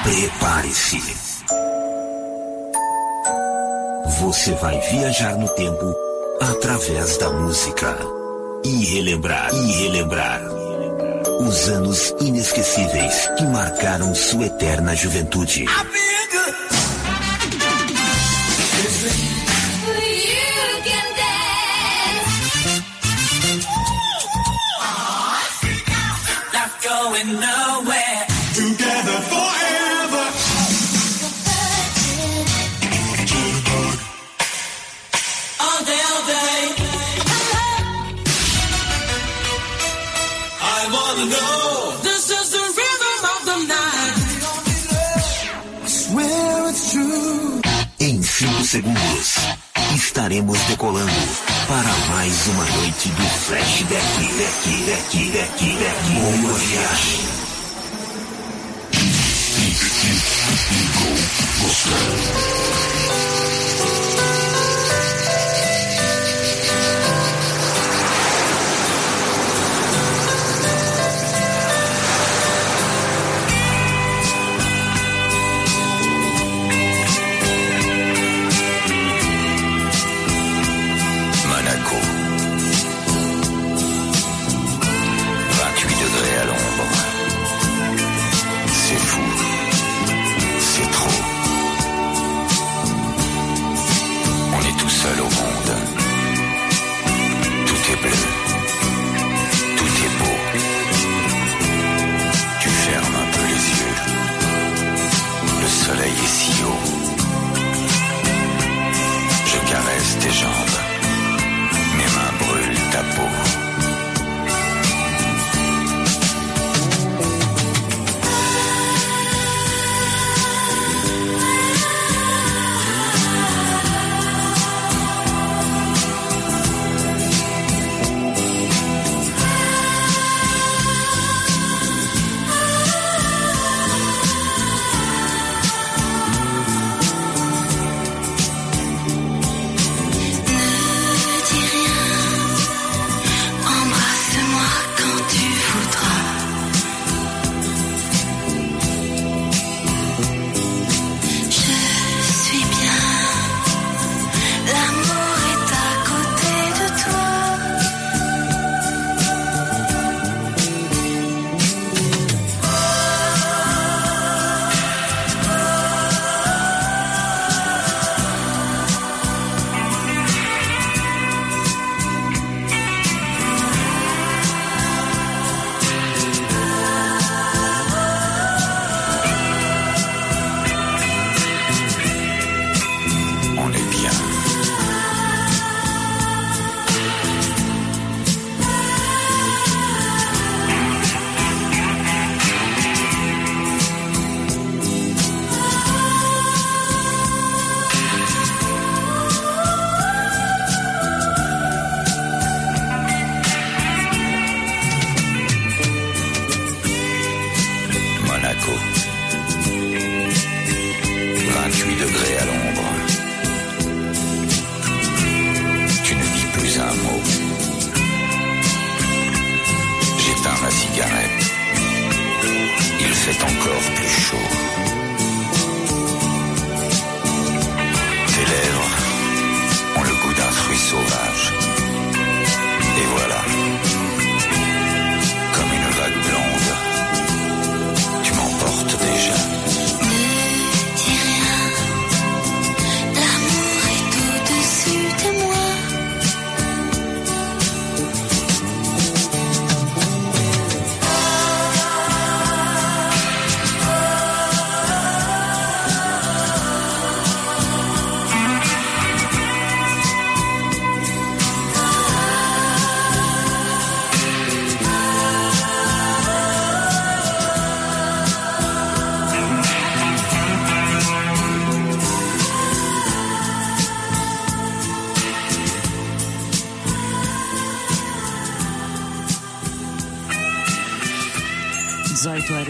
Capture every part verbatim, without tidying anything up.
Prepare-se. Você vai viajar no tempo através da música e relembrar, e relembrar os anos inesquecíveis que marcaram sua eterna juventude. Going nowhere. Together forever. All day, all day. I wanna know. This is the rhythm of the night. I swear it's true. Em cinco segundos, estaremos decolando para mais uma noite do Flashback. Deck, deck, deck, deck. Boa viagem.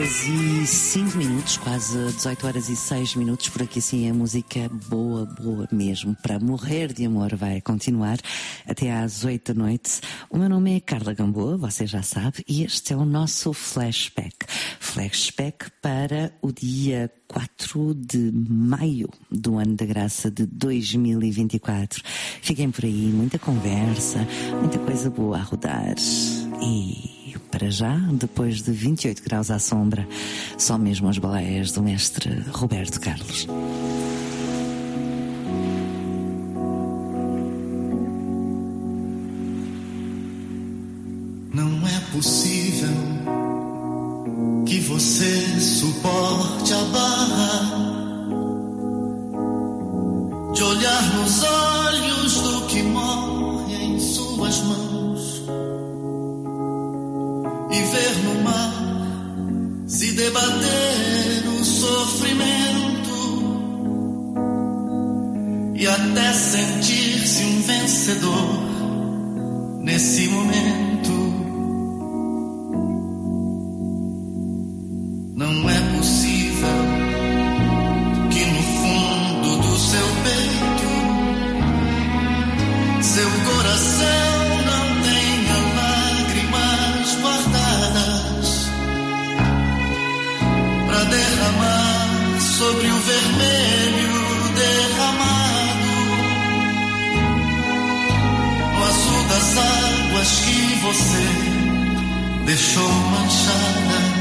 horas e cinco minutos, quase dezoito horas e seis minutos. Por aqui sim, a música boa, boa mesmo, para morrer de amor, vai continuar até às oito da noite. O meu nome é Carla Gamboa, você já sabe, e este é o nosso flashback. Flashback para o dia quatro de maio do ano da graça de dois mil e vinte e quatro. Fiquem por aí, muita conversa, muita coisa boa a rodar. E para já, depois de vinte e oito graus à sombra, só mesmo as baleias do mestre Roberto Carlos. Não é possível que você suporte a barra de olhar nos olhos do que morre em suas mãos e ver no mar se debater o sofrimento e até sentir-se um vencedor nesse momento. Não é possível que no fundo do seu peito seu coração não tenha lágrimas guardadas pra derramar sobre o vermelho derramado no azul das águas que você deixou manchadas.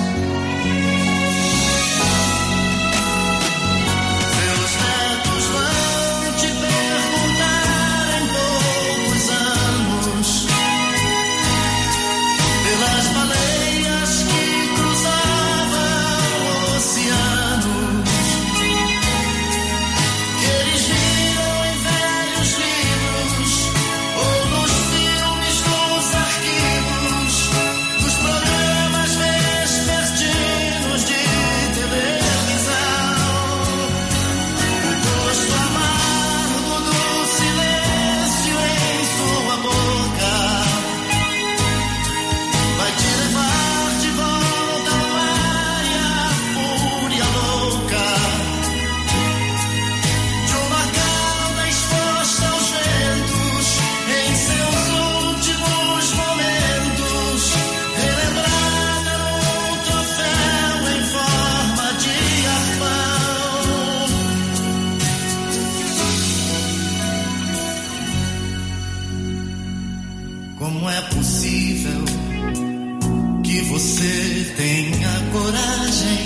Como é possível que você tenha coragem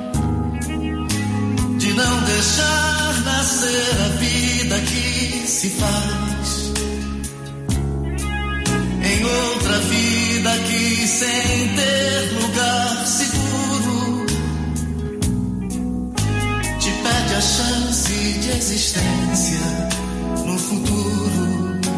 de não deixar nascer a vida que se faz em outra vida que, sem ter lugar seguro, te pede a chance de existência no futuro?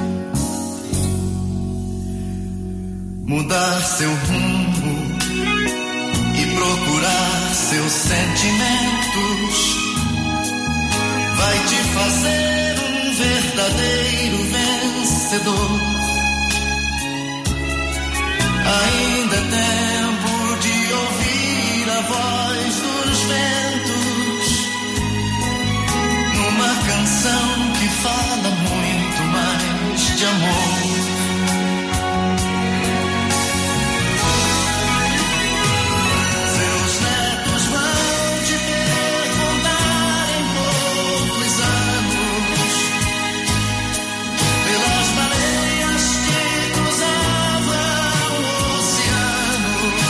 Mudar seu rumo e procurar seus sentimentos vai te fazer um verdadeiro vencedor. Ainda é tempo de ouvir a voz dos ventos numa canção que fala muito mais de amor. Pelas baleias que cruzavam o oceano,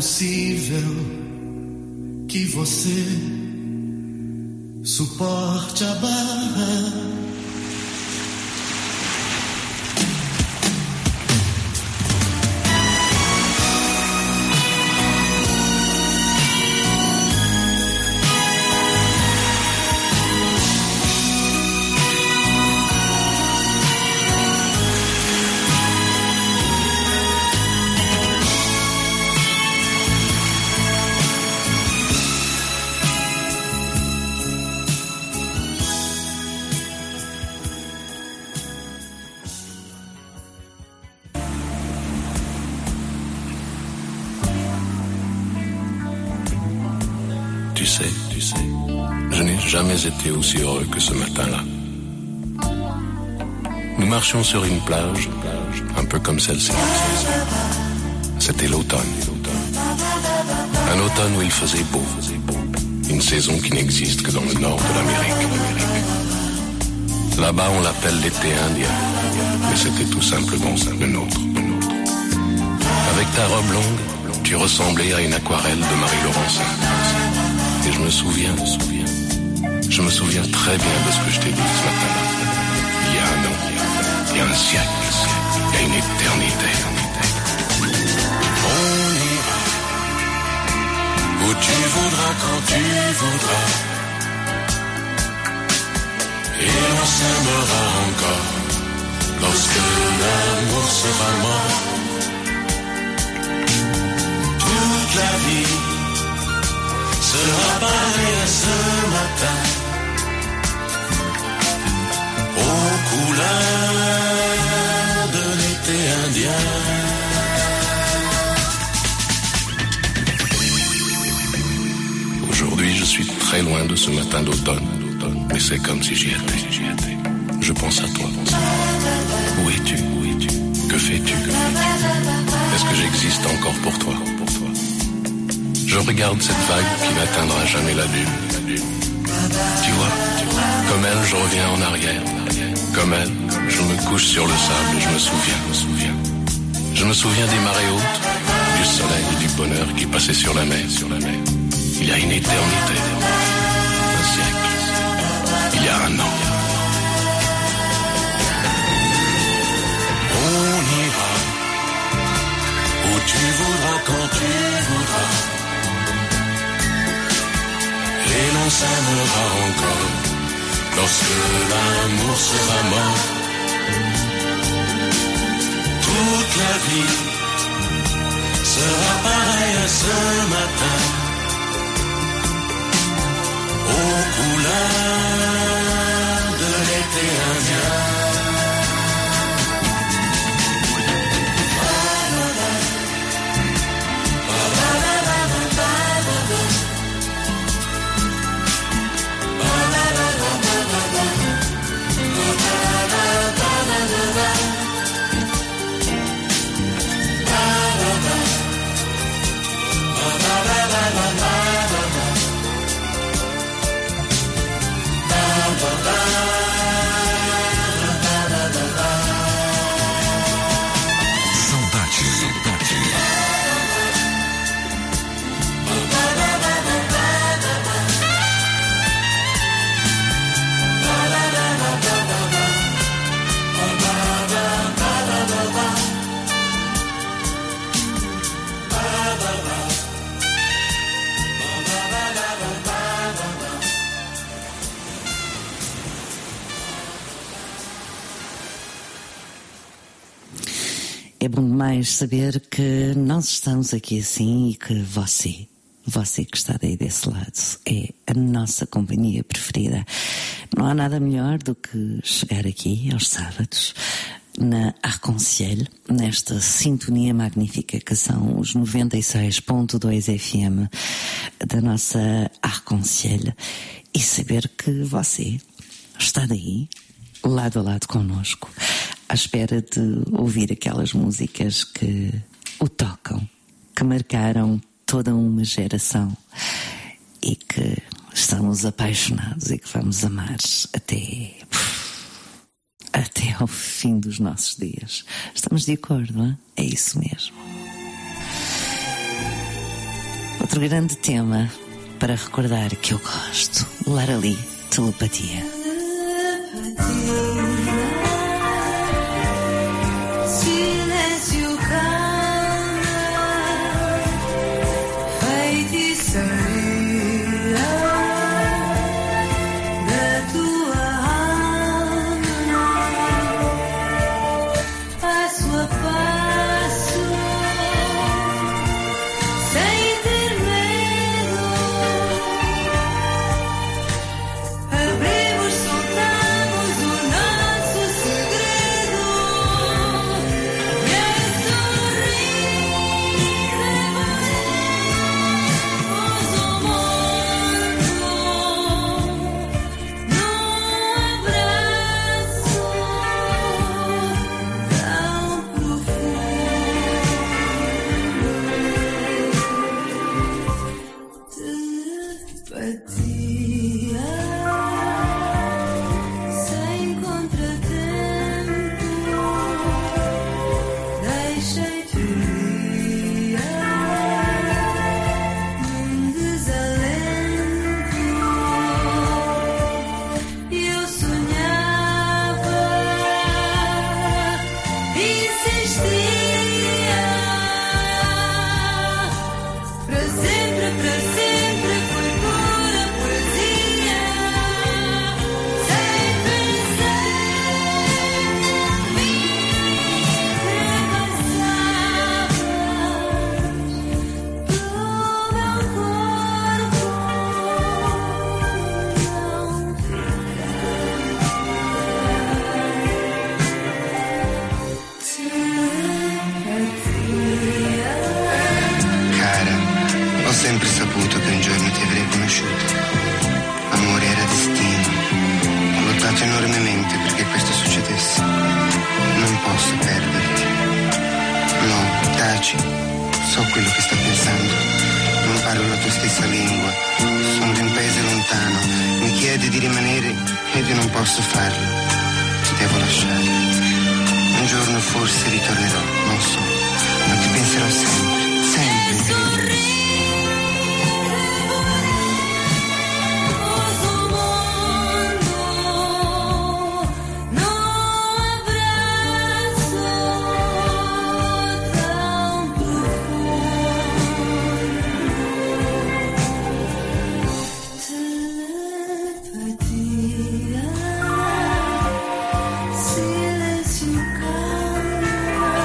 possível que você suporte a barra. Tu sais, tu sais, je n'ai jamais été aussi heureux que ce matin-là. Nous marchions sur une plage, un peu comme celle-ci. C'était l'automne. Un automne où il faisait beau. Une saison qui n'existe que dans le nord de l'Amérique. Là-bas, on l'appelle l'été indien. Mais c'était tout simplement le nôtre. Avec ta robe longue, tu ressemblais à une aquarelle de Marie-Laurence. Et je me souviens, je me souviens très bien de ce que je t'ai dit ce matin-là. Il y a un an, il y a un siècle, il y a une éternité. On ira où tu voudras, quand tu voudras. Et on s'aimera encore lorsque l'amour sera mort. Toute la vie sera pareil à ce matin, aux couleurs de l'été indien. Aujourd'hui, je suis très loin de ce matin d'automne, mais c'est comme si j'y étais. Je pense à toi. Où es-tu? Où es-tu? Que fais-tu? Est-ce que j'existe encore pour toi? Pour toi? Je regarde cette vague qui n'atteindra jamais la lune. Tu vois, comme elle, je reviens en arrière. Comme elle, je me couche sur le sable et je me souviens, me souviens. Je me souviens des marées hautes, du soleil et du bonheur qui passaient sur la mer, sur la mer. Il y a une éternité, un siècle, il y a un an. On ira où tu voudras, quand tu voudras. Et l'on s'aimera encore lorsque l'amour sera mort. Toute la vie sera pareille à ce matin, aux couleurs de l'été indien. É bom demais saber que nós estamos aqui assim e que você, você que está daí desse lado, é a nossa companhia preferida. Não há nada melhor do que chegar aqui aos sábados na Arc-en-Ciel, nesta sintonia magnífica que são os noventa e seis ponto dois F M da nossa Arc-en-Ciel, e saber que você está daí, lado a lado connosco, à espera de ouvir aquelas músicas que o tocam, que marcaram toda uma geração e que estamos apaixonados e que vamos amar até, até ao fim dos nossos dias. Estamos de acordo, não é? É isso mesmo. outro grande tema para recordar que eu gosto. Lara Lee, Telepatia. Silêncio calma, feitiçaria da tua alma, passo a passo, sem ter medo, abrimos, soltamos o nosso segredo, e a sorrir levamos o mundo num abraço tão profundo. Telepatia sem contratempo, deixei-te guiar num desalento. Eu sonhava, insistia, para sempre, para sempre foi pura poesia, sem pensar, ultrapassavas todo o corpo, não telepatia. Cara, ho sempre saputo che un giorno ti avrei conosciuto. Amore era destino. Ho lottato enormemente perché questo succedesse. Non posso perderti. No, taci. So quello che sto pensando. Non parlo la tua stessa lingua. Sono di un paese lontano. Mi chiedi di rimanere ed io non posso farlo. Ti devo lasciare. Un giorno forse ritornerò, non so. Ma ti penserò sempre, sempre. Silêncio calmo,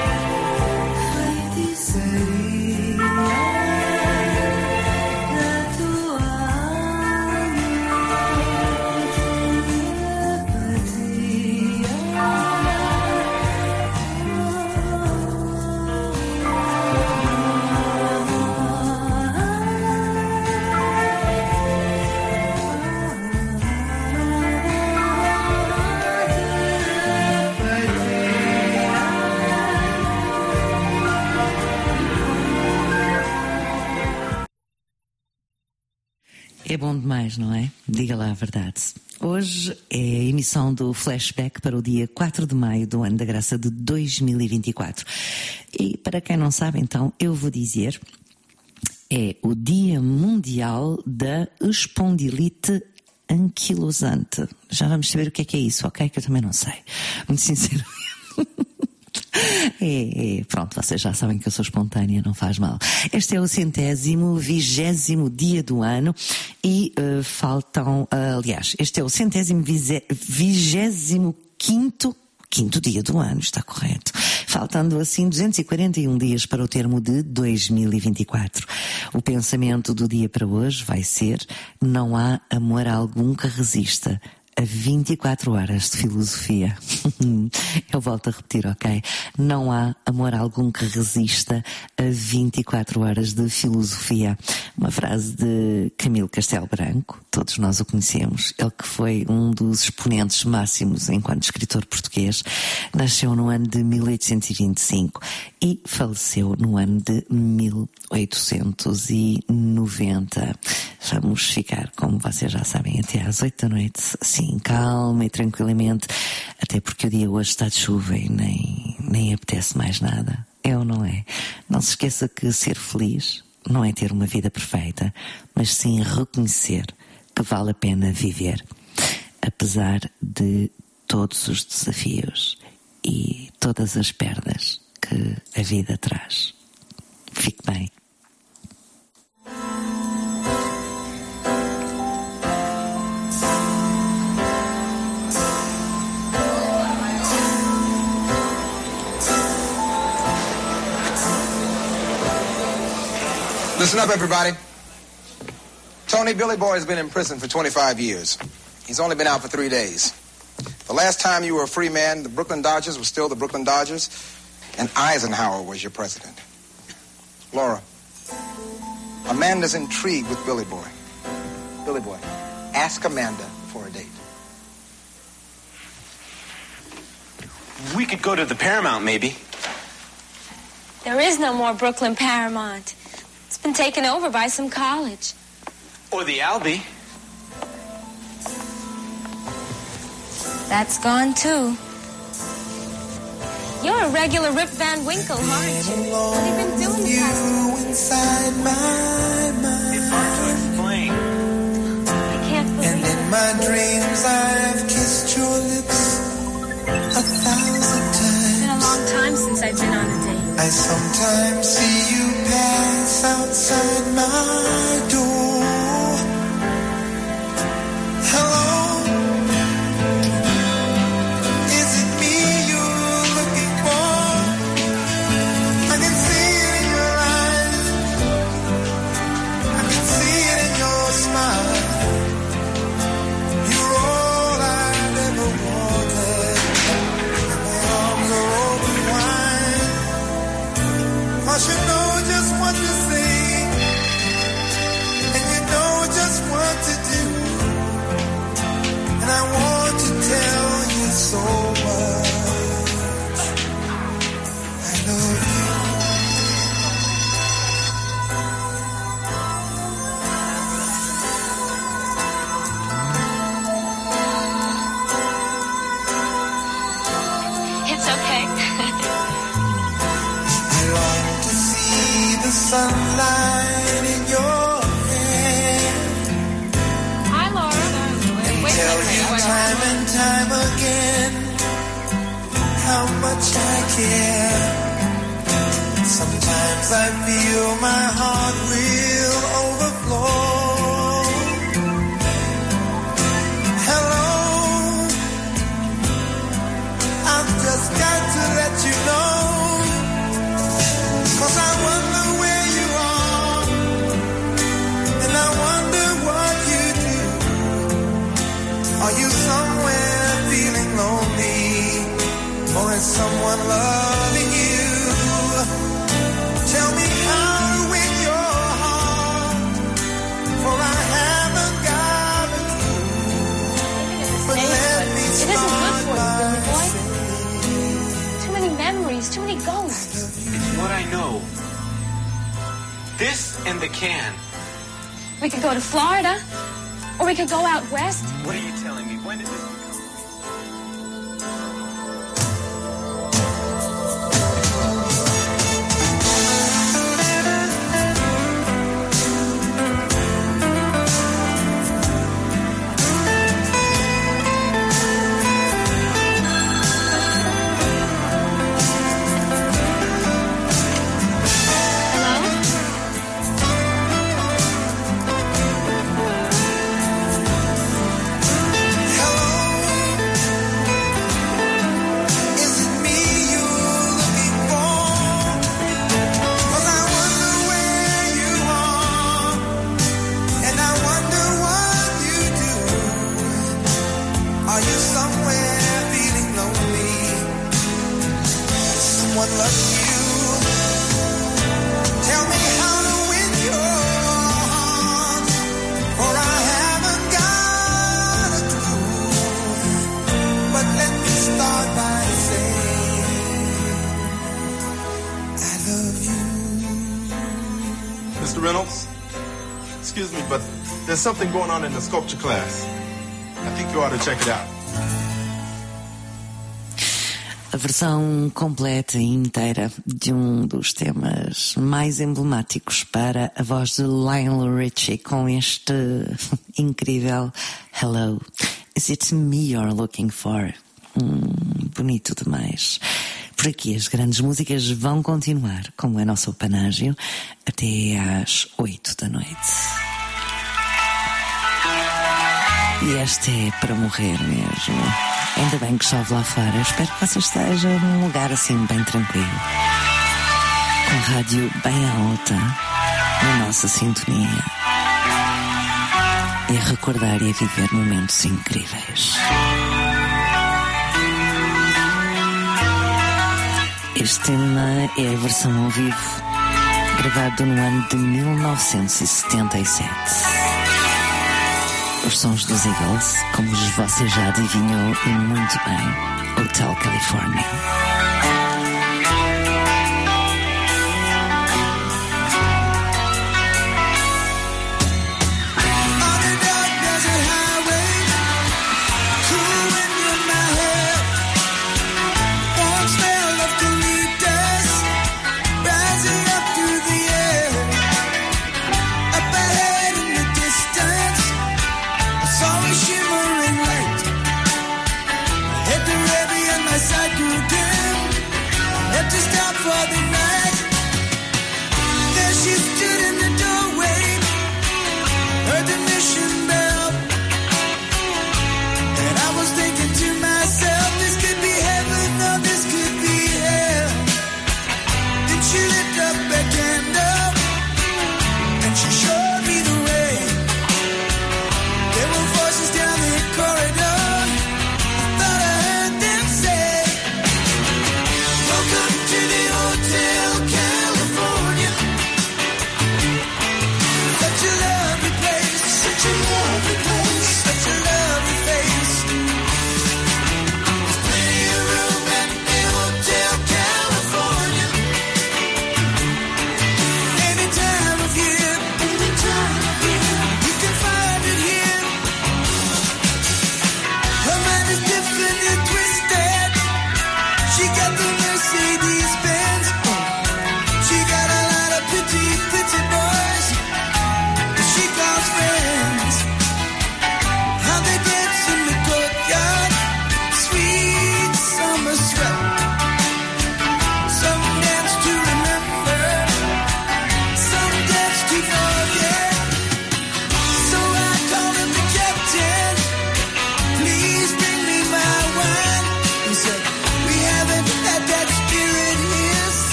feitiçaria da tua É bom demais, não é? Diga lá a verdade. Hoje é a emissão do Flashback para o dia quatro de maio do ano da graça de dois mil e vinte e quatro. E para quem não sabe, então, eu vou dizer, é o Dia Mundial da Espondilite Anquilosante. Já vamos saber o que é que é isso, ok? Que eu também não sei. Muito sinceramente. É, é, pronto, vocês já sabem que eu sou espontânea, não faz mal. Este é o centésimo, vigésimo dia do ano e uh, faltam, uh, aliás, este é o centésimo, vigésimo quinto, quinto dia do ano, está correto. Faltando assim duzentos e quarenta e um dias para o termo de dois mil e vinte e quatro. O pensamento do dia para hoje vai ser: não há amor algum que resista a vinte e quatro horas de filosofia. Eu volto a repetir, ok? Não há amor algum que resista a vinte e quatro horas de filosofia. Uma frase de Camilo Castelo Branco, todos nós o conhecemos. Ele que foi um dos exponentes máximos enquanto escritor português. Nasceu no ano de mil oitocentos e vinte e cinco e faleceu no ano de mil oitocentos e noventa. Vamos ficar, como vocês já sabem, até às oito da noite, assim, calma e tranquilamente, até porque o dia hoje está de chuva e nem, nem apetece mais nada. É ou não é? Não se esqueça que ser feliz não é ter uma vida perfeita, mas sim reconhecer que vale a pena viver, apesar de todos os desafios e todas as perdas que a vida traz. Fique bem. Listen up, everybody. Tony Billy Boy has been in prison for twenty-five years. He's only been out for three days. The last time you were a free man, the Brooklyn Dodgers were still the Brooklyn Dodgers, and Eisenhower was your president. Laura, Amanda's intrigued with Billy Boy. Billy Boy, ask Amanda for a date. We could go to the Paramount, maybe. There is no more Brooklyn Paramount. It's been taken over by some college. Or the Albee. That's gone, too. You're a regular Rip Van Winkle, aren't you? What have you been doing the past You inside my mind. It's hard to explain. I can't believe And in it. my dreams I've kissed your lips a thousand It's times. been a long time since I've been on a date. I sometimes see you pass outside my door. Hello, is it me you're looking for? I can see it in your eyes, I can see it in your smile. You're all I've ever wanted, and my arms are open wide. 'Cause you know just what to say, and you know just what to do, and I want to tell you so much. I love you. It's okay. I long to see the sunlight in your hair, Hi, Laura. Wait a tell minute. you Wait, time and time again how much I care. Sometimes I feel my heart will overflow. Hello, I've just got to let you know, 'cause I wonder where you are, and I wonder what you do. Are you somewhere feeling lonely, or is someone loving you? Tell me how to win your heart, for I haven't got a clue. But let me It isn't good start for you, by Billy Boy. saying Too many memories, too many ghosts. It's what I know. This and the can. We could go to Florida, or we could go out west. What are you telling me? When did this become? Mister Reynolds, excuse me, but there's something going on in the sculpture class. I think you ought to check it out. A versão completa e inteira de um dos temas mais emblemáticos para a voz de Lionel Richie, com este incrível Hello, Is It Me You're Looking For? Hum, bonito demais. Por aqui as grandes músicas vão continuar, como é nosso panágio, até às oito da noite. E esta é para morrer mesmo. Ainda bem que chove lá fora. Espero que você esteja num lugar assim bem tranquilo, com a rádio bem alta na nossa sintonia, e a recordar e a viver momentos incríveis. Este tema é a versão ao vivo, gravado no ano de mil novecentos e setenta e sete. Os sons dos Eagles, como você já adivinhou e muito bem, Hotel California.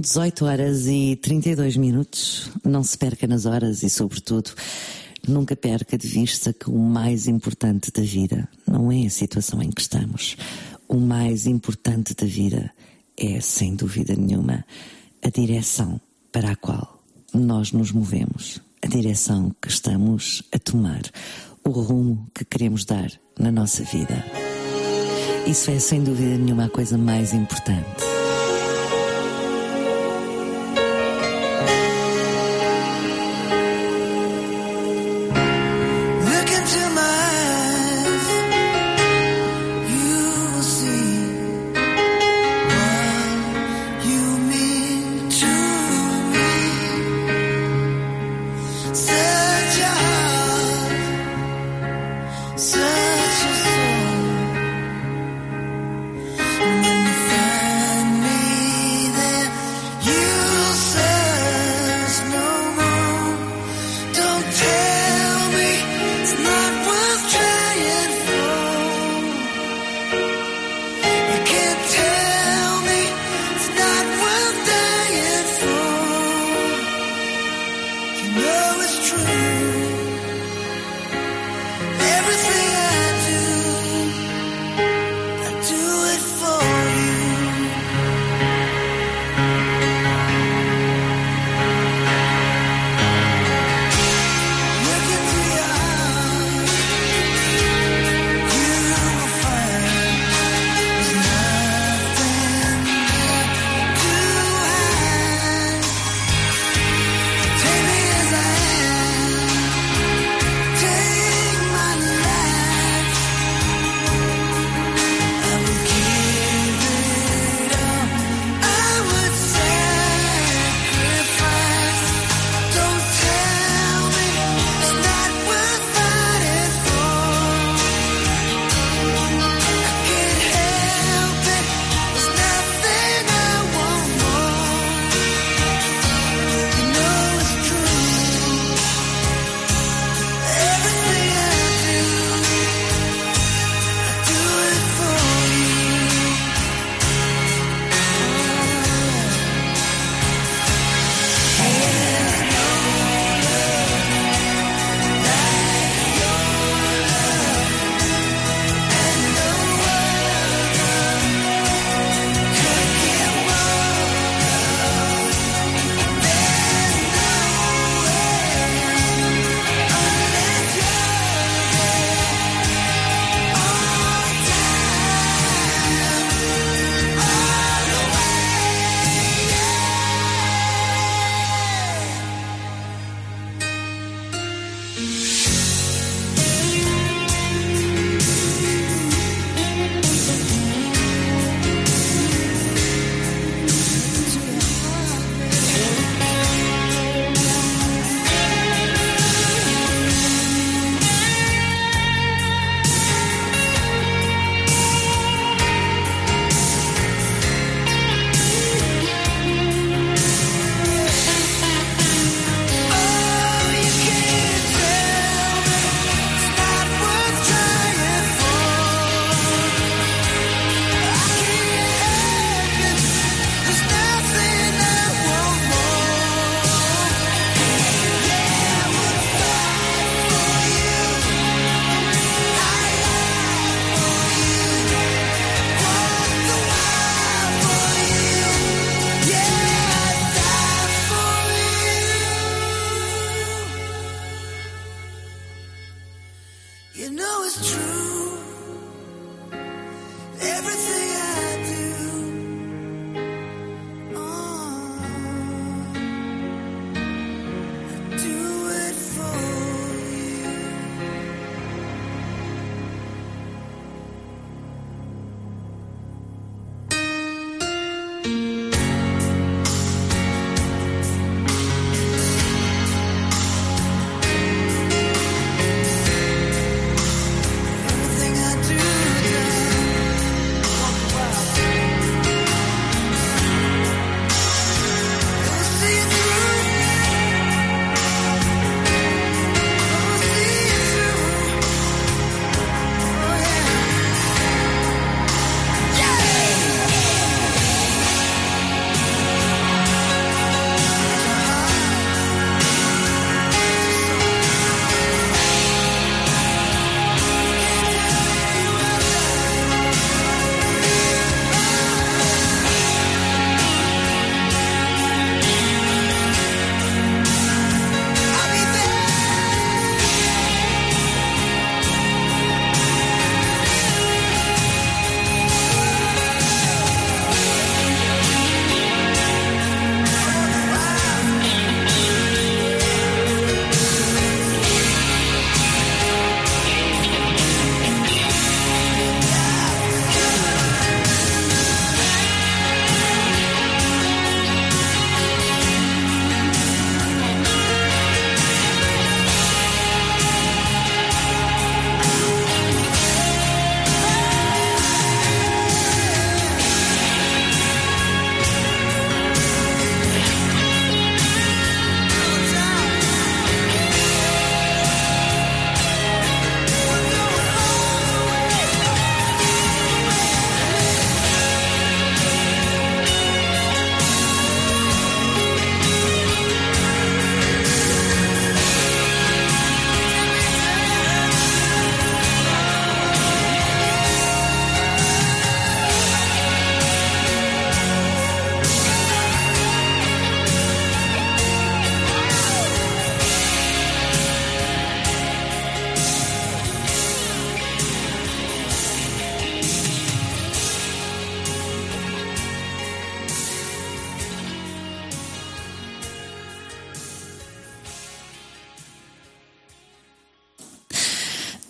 dezoito horas e trinta e dois minutos. Não se perca nas horas e, sobretudo, nunca perca de vista que o mais importante da vida não é a situação em que estamos. O mais importante da vida é, sem dúvida nenhuma, a direção para a qual nós nos movemos, a direção que estamos a tomar, o rumo que queremos dar na nossa vida. Isso é, sem dúvida nenhuma, a coisa mais importante.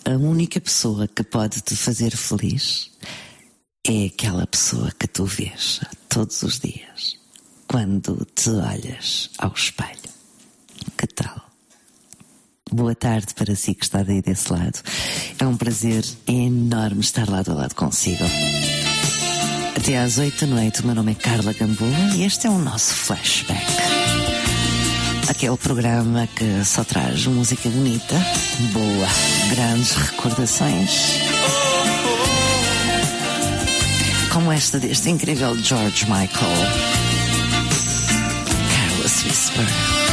a única pessoa que pode te fazer feliz é aquela pessoa que tu vês todos os dias quando te olhas ao espelho. Que tal? Boa tarde para si que está daí desse lado. É um prazer enorme estar lado a lado consigo. Até às oito da noite. O meu nome é Carla Gamboa e este é o nosso Flashback. Aquele programa que só traz música bonita, boa, grandes recordações, como esta deste incrível George Michael, Careless Whisper.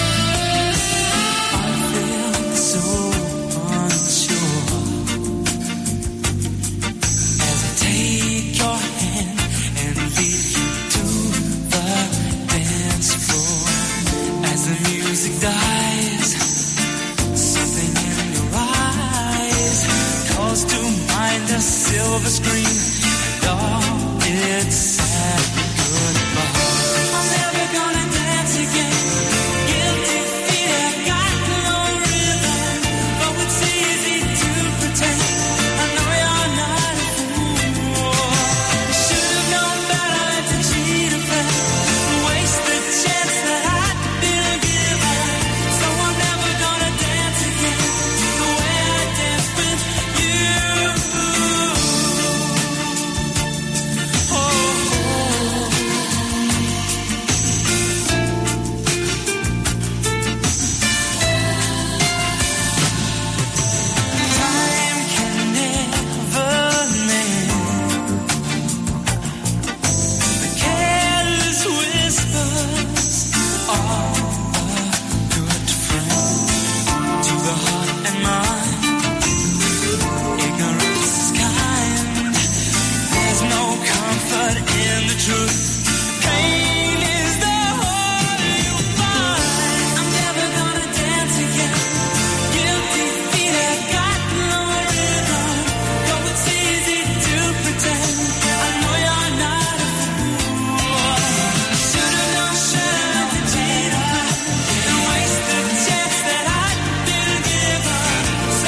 Silver screen, all it's sad goodbye. I'm never gonna dance again. Guilty feet have got no rhythm, but it's easy to pretend. I know you're not a fool. Should have known better to cheat a friend, waste the chance that I'd been given. So I'm never gonna dance again the way I danced with you. So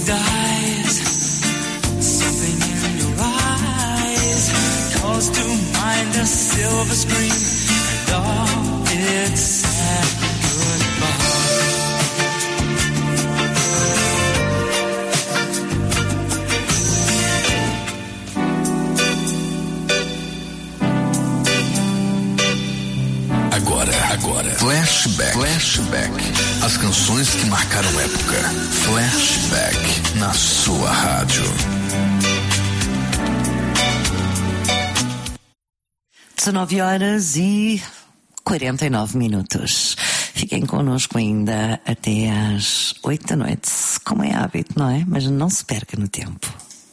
dies. Something in your eyes calls to mind a silver screen and all its sad goodbye. Agora, agora, Flashback, Flashback, as canções que marcaram época. Flashback na sua rádio. dezenove horas e quarenta e nove minutos. Fiquem connosco ainda até às oito da noite, como é hábito, não é? Mas não se perca no tempo.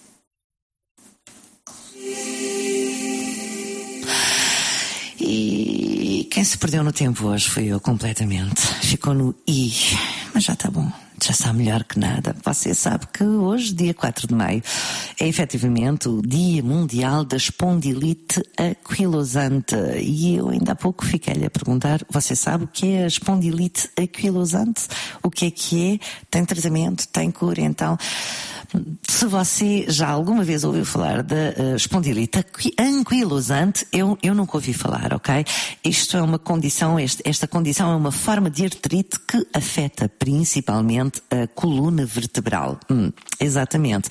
E quem se perdeu no tempo hoje fui eu completamente. Ficou no I, mas já está bom. Já está melhor que nada. Você sabe que hoje, dia quatro de maio, é efetivamente o Dia Mundial da Espondilite Aquilosante. E eu ainda há pouco fiquei-lhe a perguntar, você sabe o que é a espondilite aquilosante? O que é que é? Tem tratamento? Tem cura? Então, se você já alguma vez ouviu falar da uh, espondilite anquilosante, eu, eu nunca ouvi falar, ok? Isto é uma condição, este, esta condição é uma forma de artrite que afeta principalmente a coluna vertebral. Hum, exatamente.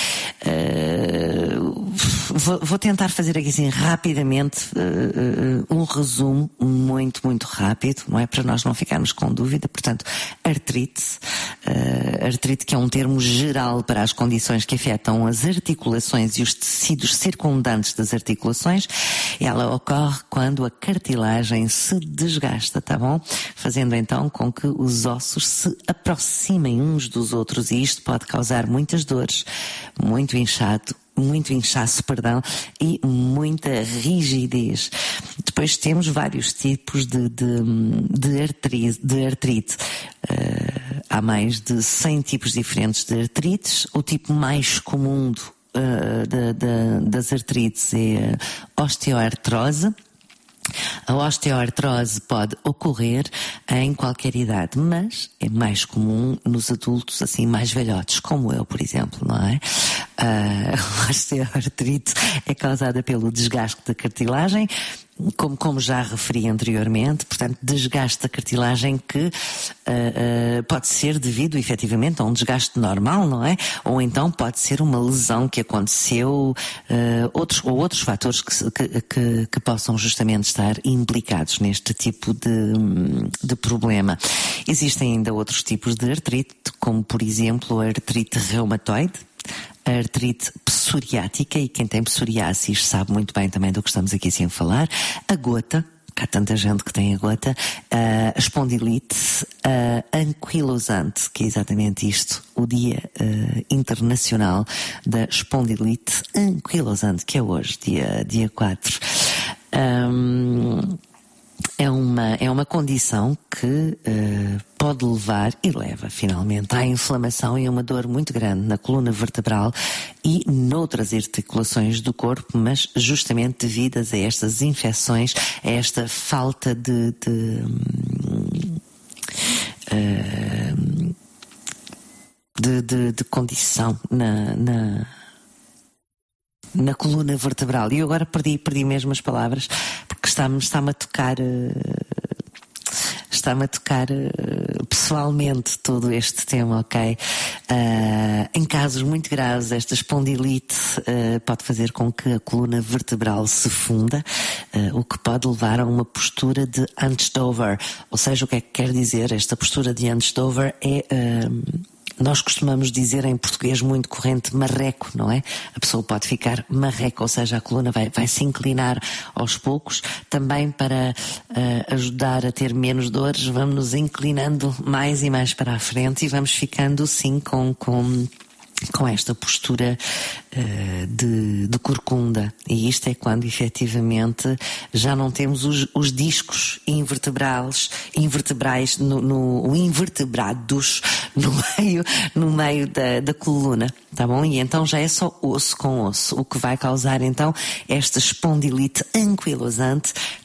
Uh, vou, vou tentar fazer aqui assim rapidamente uh, uh, um resumo muito, muito rápido, não é? Para nós não ficarmos com dúvida. Portanto, artrite, uh, artrite que é um termo geral para as condições que afetam as articulações e os tecidos circundantes das articulações. Ela ocorre quando a cartilagem se desgasta, tá bom? Fazendo então com que os ossos se aproximem uns dos outros, e isto pode causar muitas dores, muito inchado, muito inchaço, perdão, e muita rigidez. Depois temos vários tipos de, de, de, artrite, de artrite. Uh, há mais de cem tipos diferentes de artrites. O tipo mais comum do, uh, de, de, das artrites é a osteoartrose. A osteoartrose pode ocorrer em qualquer idade, mas é mais comum nos adultos assim mais velhotes, como eu, por exemplo, não é? A osteoartrite é causada pelo desgaste da cartilagem, como, como já referi anteriormente, portanto, desgaste da cartilagem que uh, uh, pode ser devido efetivamente a um desgaste normal, não é? Ou então pode ser uma lesão que aconteceu, uh, outros, ou outros fatores que, que, que, que possam justamente estar implicados neste tipo de, de problema. Existem ainda outros tipos de artrite, como por exemplo a artrite reumatoide, a artrite psoriática, e quem tem psoriasis sabe muito bem também do que estamos aqui sempre a falar, a gota, que há tanta gente que tem a gota, a espondilite a anquilosante, que é exatamente isto, o Dia uh, Internacional da Espondilite Anquilosante, que é hoje, dia, dia quatro. Um, É uma, é uma condição que uh, pode levar, e leva finalmente, à inflamação e a uma dor muito grande na coluna vertebral e noutras articulações do corpo, mas justamente devidas a estas infecções, a esta falta de, de, uh, de, de, de condição na... na na coluna vertebral. E eu agora perdi, perdi mesmo as palavras, porque está-me, está-me a tocar, está-me a tocar pessoalmente todo este tema, ok? Uh, em casos muito graves, esta espondilite uh, pode fazer com que a coluna vertebral se funda, uh, o que pode levar a uma postura de hunched over. Ou seja, o que é que quer dizer? Esta postura de hunched over é... Uh, nós costumamos dizer em português muito corrente marreco, não é? A pessoa pode ficar marreco, ou seja, a coluna vai, vai se inclinar aos poucos. Também para uh, ajudar a ter menos dores, vamos nos inclinando mais e mais para a frente e vamos ficando sim com... com com esta postura uh, de, de corcunda. E isto é quando efetivamente já não temos os, os discos invertebrais, invertebrais no, no, invertebrados no meio, no meio da, da coluna, tá bom? E então já é só osso com osso, o que vai causar então esta espondilite anquilosante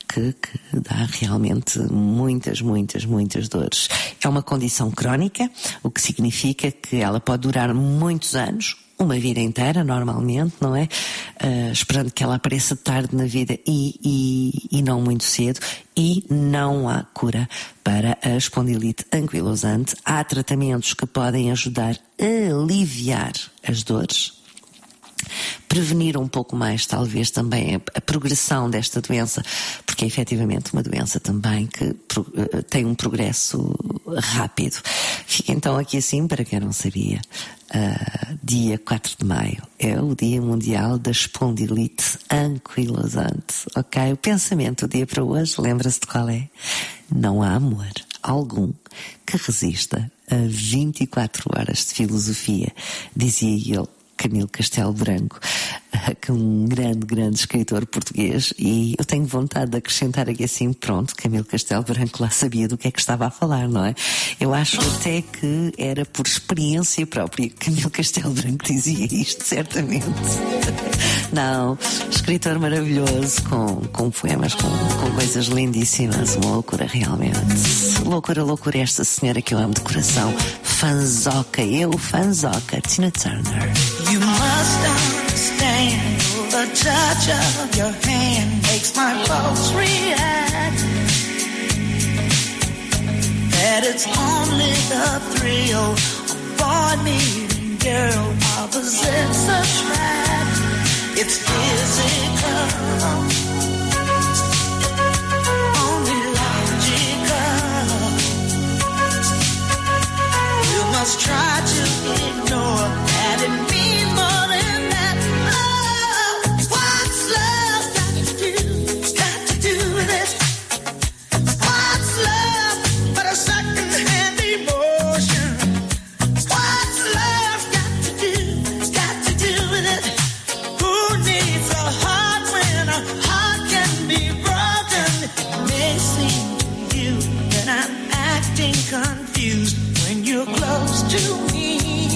que, que dá realmente muitas, muitas, muitas dores. É uma condição crónica, o que significa que ela pode durar muitos anos, uma vida inteira, normalmente, não é? Uh, esperando que ela apareça tarde na vida e, e, e não muito cedo. E não há cura para a espondilite anquilosante. Há tratamentos que podem ajudar a aliviar as dores, prevenir um pouco mais, talvez, também a, a progressão desta doença, porque é efetivamente uma doença também que pro, uh, tem um progresso rápido. Fica então aqui assim, para quem não sabia, uh, dia quatro de maio é o Dia Mundial da Espondilite Anquilosante, ok? O pensamento do dia para hoje, lembra-se de qual é? Não há amor algum que resista a vinte e quatro horas de filosofia, dizia ele, Camilo Castelo Branco, que é um grande, grande escritor português, e eu tenho vontade de acrescentar aqui assim, pronto, Camilo Castelo Branco lá sabia do que é que estava a falar, não é? Eu acho até que era por experiência própria que Camilo Castelo Branco dizia isto, certamente. Não, escritor maravilhoso, com, com poemas, com, com coisas lindíssimas, uma loucura realmente. Loucura, loucura, esta senhora que eu amo de coração, fanzoca, eu fanzoca, Tina Turner. You must understand, the touch of your hand makes my pulse react. That it's only the thrill of boy meeting girl, opposites attract. It's physical, only logical. You must try to ignore that it means more than that. Oh, what's love got to do, got to do with it? What's love but a second-hand emotion? What's love got to do, got to do with it? Who needs a heart when a heart can be broken? It may seem to you that I'm acting confused when you're close to me.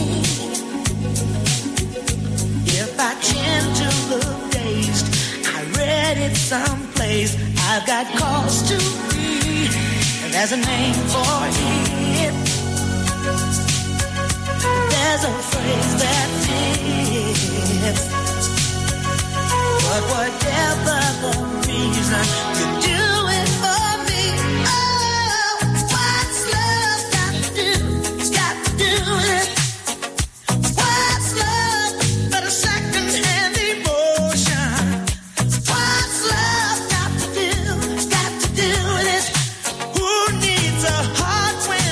If I tend to look dazed, I read it someplace, I've got cause to be. There's a name for it. There's a phrase that fits. But whatever the reason, you do it for me. Oh, what's love got to do, got to do with it? What's love but a second-hand emotion? What's love got to do, got to do with it? Who needs a heart when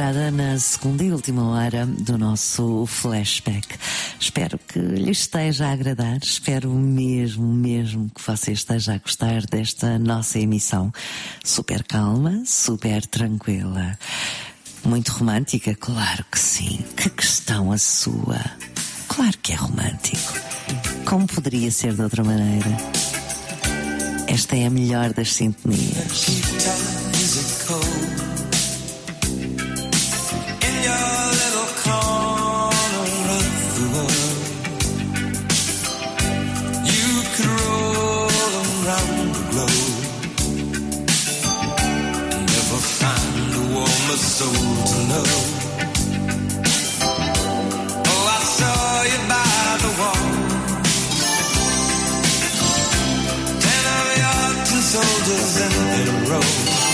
entrada na segunda e última hora do nosso flashback. Espero que lhe esteja a agradar, espero mesmo, mesmo que você esteja a gostar desta nossa emissão. Super calma, super tranquila. Muito romântica? Claro que sim. Que questão a sua? Claro que é romântico. Como poderia ser de outra maneira? Esta é a melhor das sintonias. Soul to know. Oh, I saw you by the wall. Ten of your ten soldiers in a row,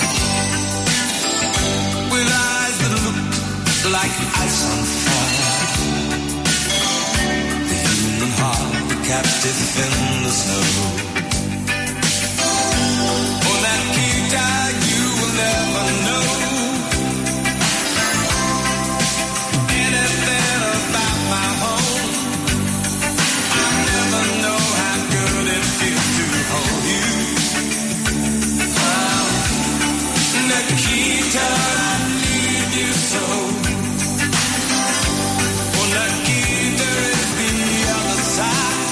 with eyes that looked like ice on fire. The human heart, the captive in the snow. Oh, that guitar you will never know. Nikita, I need you so. Oh, Nikita is the other side.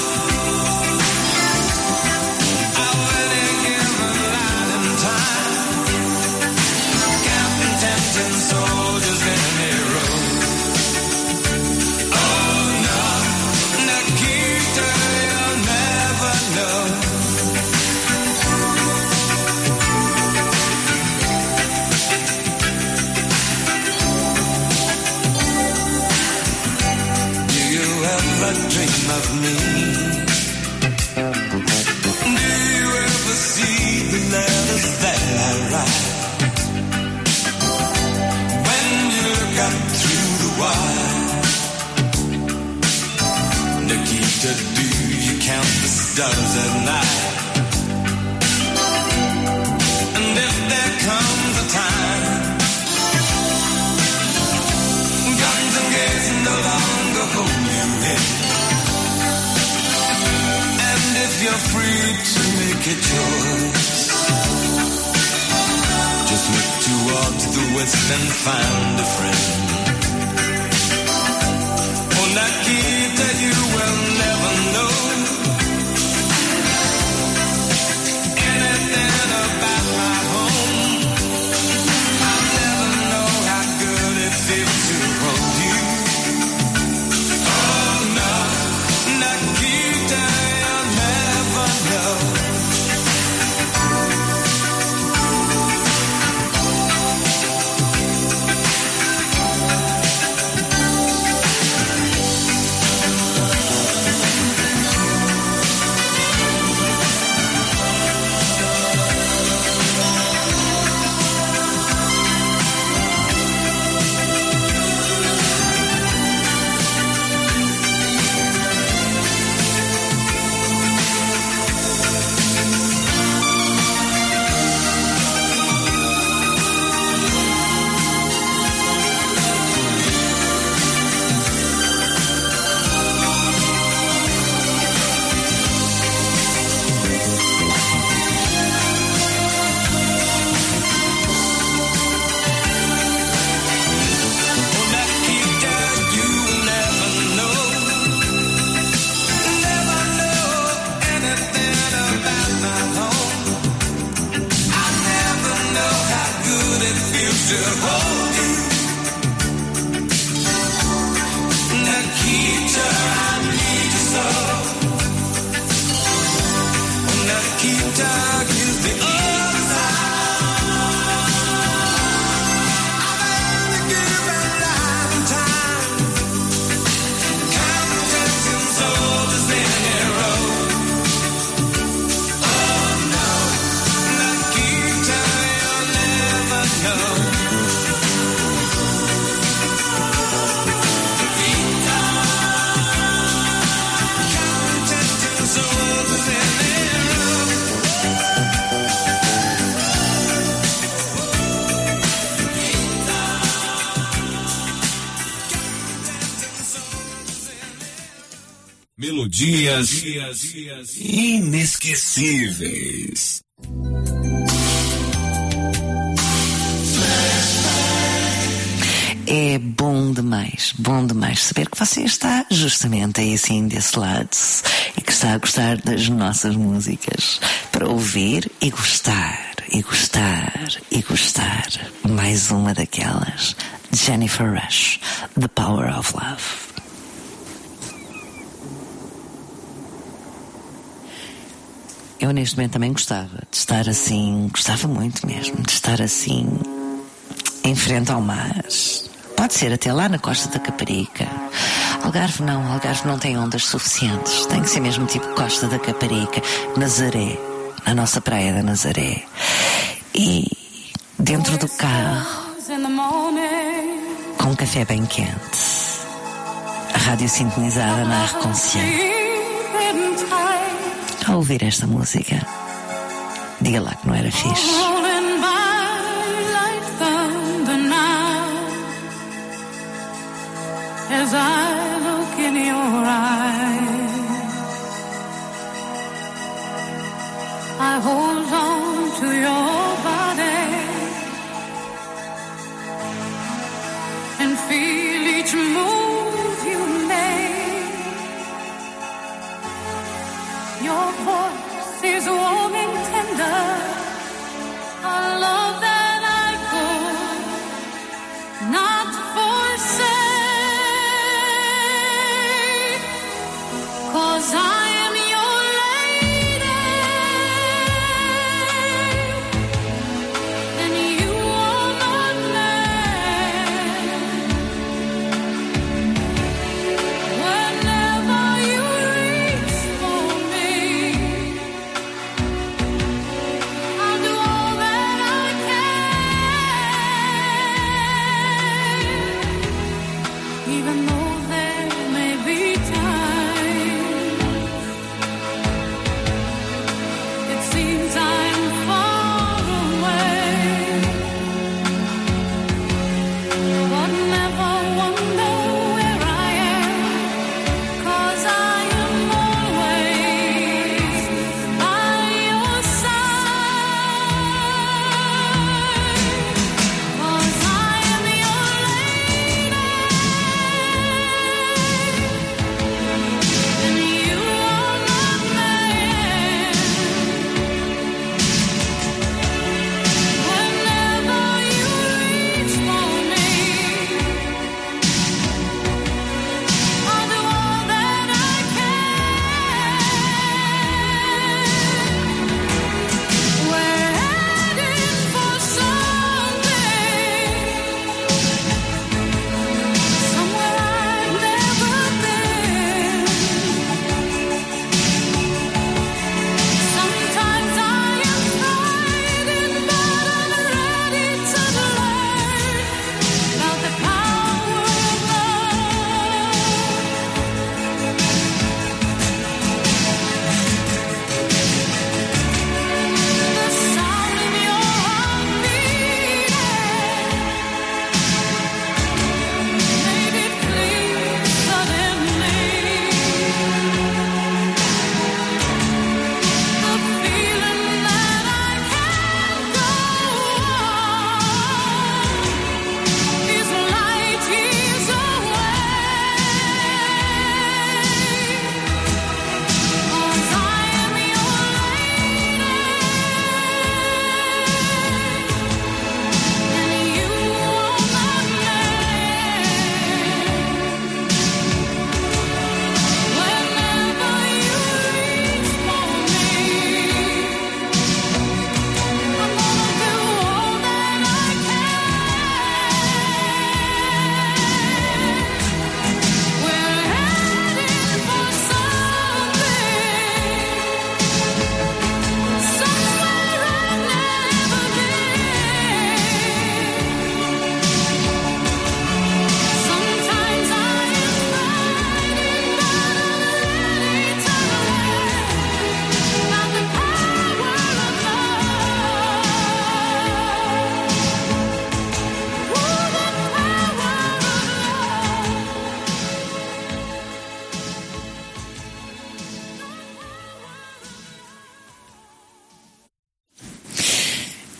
I wouldn't give a light in time. Counting ten, ten soldiers in a row. Oh no, Nikita, you'll never know. Dream of me. Do you ever see the letters that I write? When you look up through the wire, Nikita, do you count the stars at night? And if there comes a time, guns and gates no longer hold you in. If you're free to make a choice, just look towards the west and find a friend. Oh, Nikita, you will never know anything about my home. I'll never know how good it feels to hold you. Oh no, Nikita, Melodias inesquecíveis. É bom demais, bom demais saber que você está justamente aí assim desse lado e que está a gostar das nossas músicas para ouvir e gostar, e gostar, e gostar. Mais uma daquelas, Jennifer Rush, The Power of Love. Eu neste momento também gostava de estar assim, gostava muito mesmo, de estar assim em frente ao mar. Pode ser até lá na Costa da Caparica. Algarve não, Algarve não tem ondas suficientes. Tem que ser mesmo tipo Costa da Caparica, Nazaré, na nossa praia da Nazaré. E dentro do carro, com um café bem quente, a rádio sintonizada na Arconciã, a ouvir esta música. Diga lá que não era fixe. As I look in your eyes, I hold on to your body and feel each move you make. Your voice is warm and tender, a love that I could not forsake. 'Cause I am your lady, and you are my man. Whenever you reach for me, I'll do all that I can.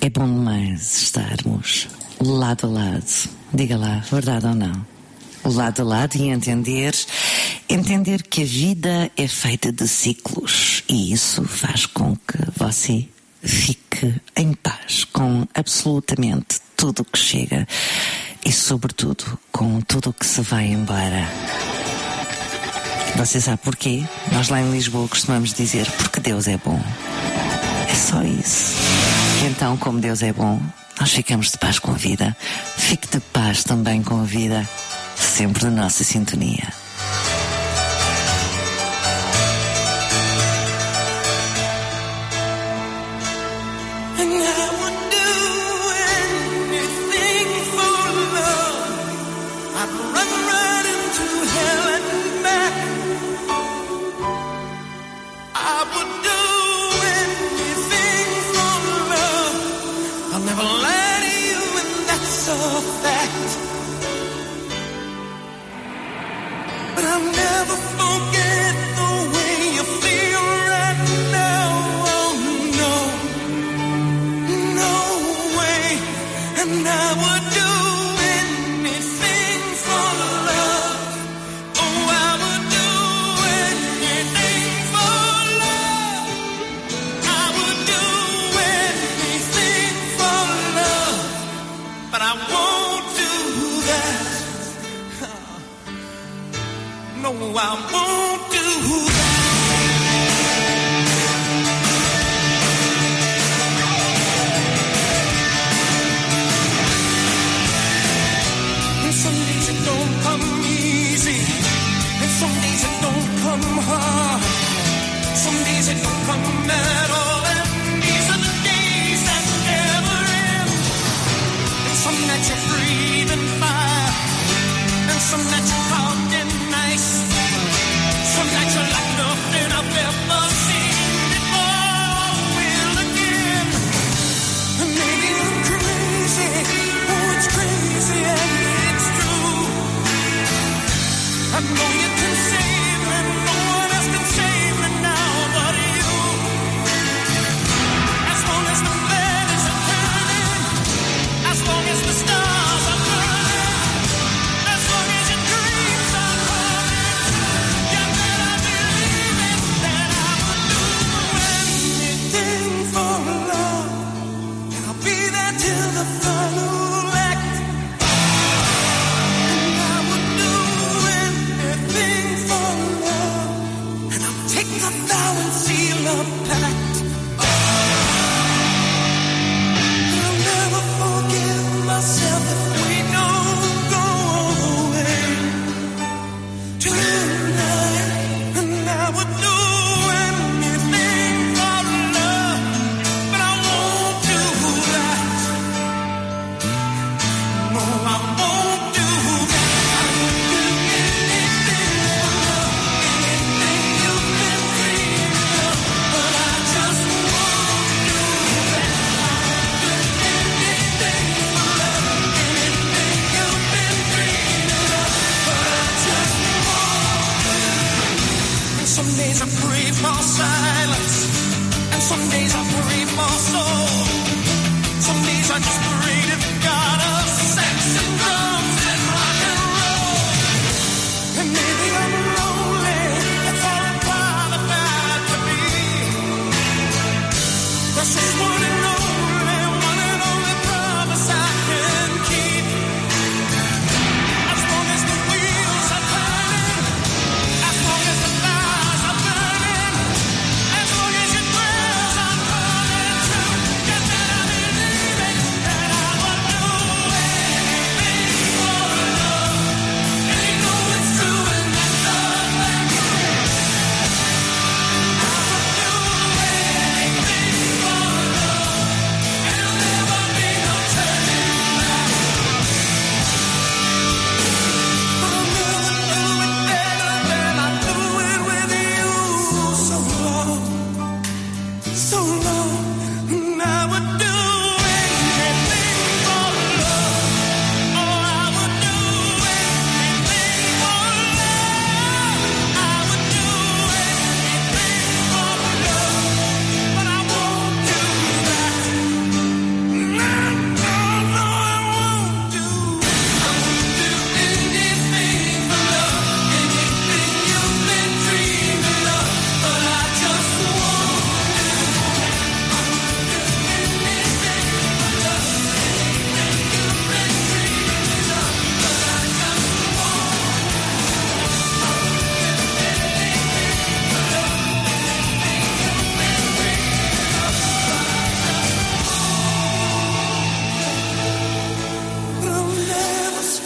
É bom demais estarmos lado a lado. Diga lá, verdade ou não? Lado a lado e entender, entender que a vida é feita de ciclos e isso faz com que você fique em paz com absolutamente tudo o que chega e sobretudo com tudo o que se vai embora. Você sabe porquê? Nós lá em Lisboa costumamos dizer porque Deus é bom. É só isso. Então, como Deus é bom, nós ficamos de paz com a vida. Fique de paz também com a vida. Sempre na nossa sintonia.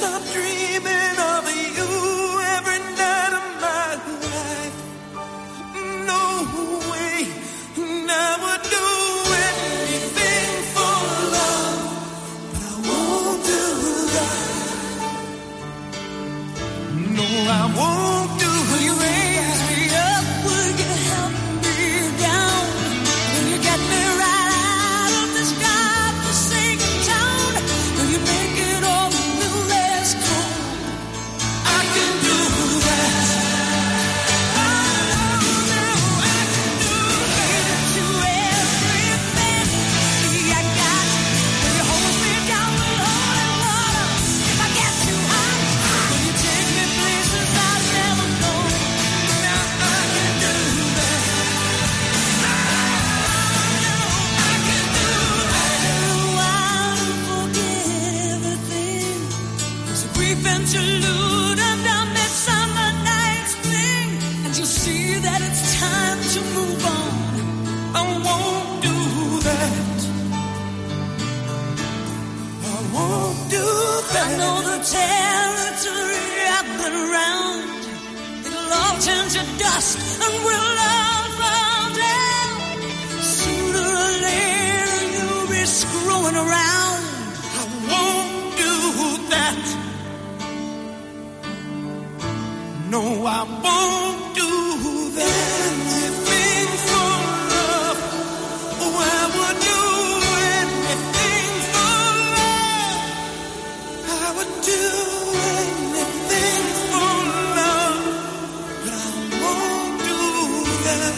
stop dreaming of you every night of my life. No way, never do anything for love, but I won't do that. No, I won't do that. Will you raise me up? Will you help me down? Will you get me right out of this godforsaken town? Will you make it all a little less cold? I can do that. I know I can do that. To everything. See, I got you. Will you hold me down with holy water? If I get too hot, will you take me places I've never known? Now I can do that. I know I can do that. I'll forget everything. It's a brief interlude and a midsummer night's fling, and you'll see that it's time to move on. I won't do that. I won't do that. I know the territory I've been around. It'll all turn to dust and we'll all fall down. Sooner or later you'll be screwing around. I won't do that. No, I won't do that. Anything for love. Oh, I would do anything for love. I would do anything for love, but I won't do that.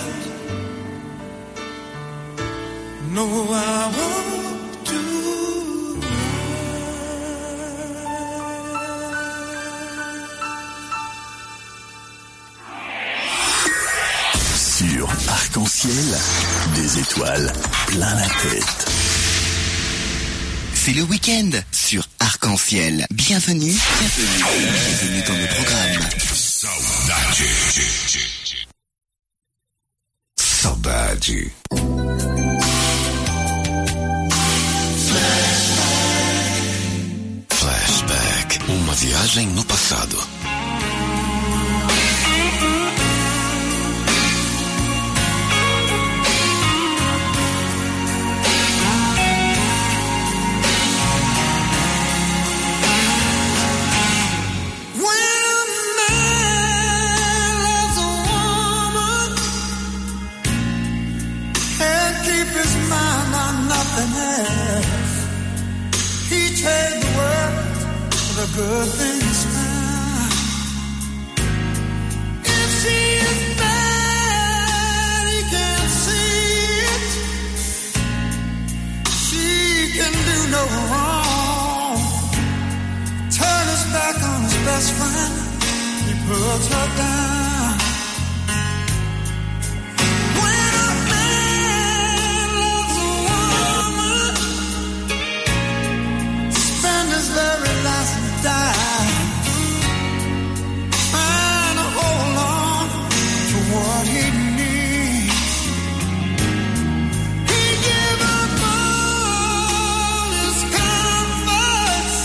No, I won't do Sur Arc-en-Ciel, des étoiles plein la tête. C'est le week-end sur Arc-en-Ciel. Bienvenue, bienvenue, bienvenue dans le programme. Saudade. Flashback, uma viagem no passado. Good things found. If she is bad, he can't see it. She can do no wrong. Turn his back on his best friend. He puts her down. When a man loves a woman, spend his very last die, trying to hold on to what he needs. He gave up all his comforts,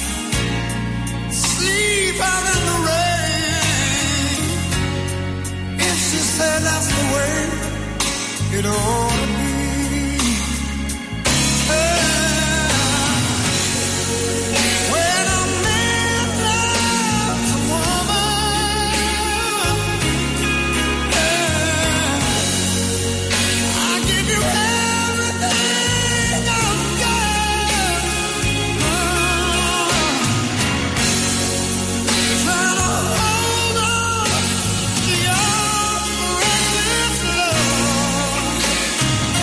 sleep out in the rain. If she said that's the way it ought to be. Hold on to your precious love.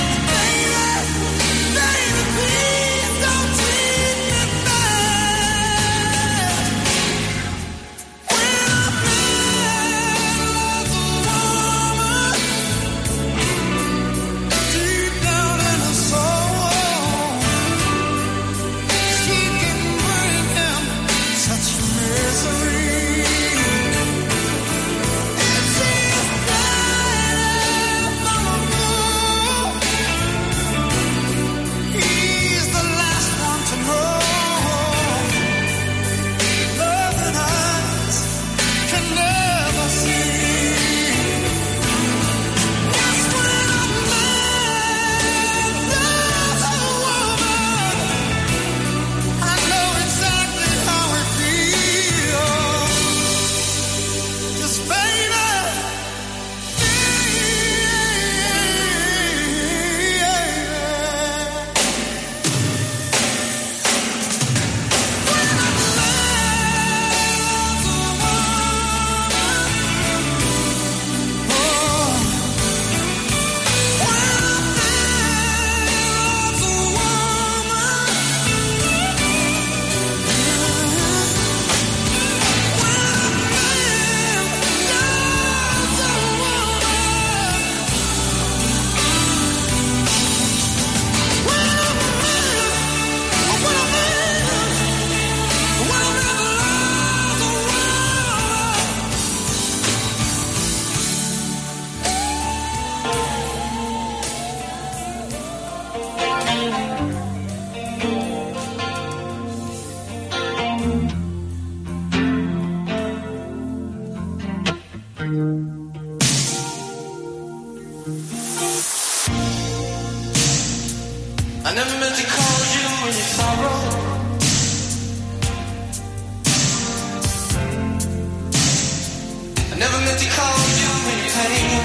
Tranquility calls you in pain.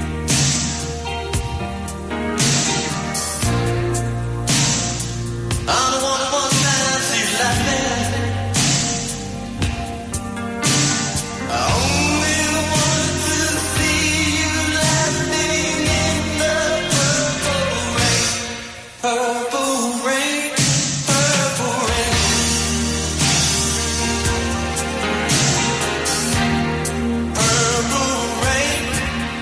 I'm the one who wants to see you laughing. I only want to see you laughing in the purple rain. Purple rain, purple rain. Purple rain,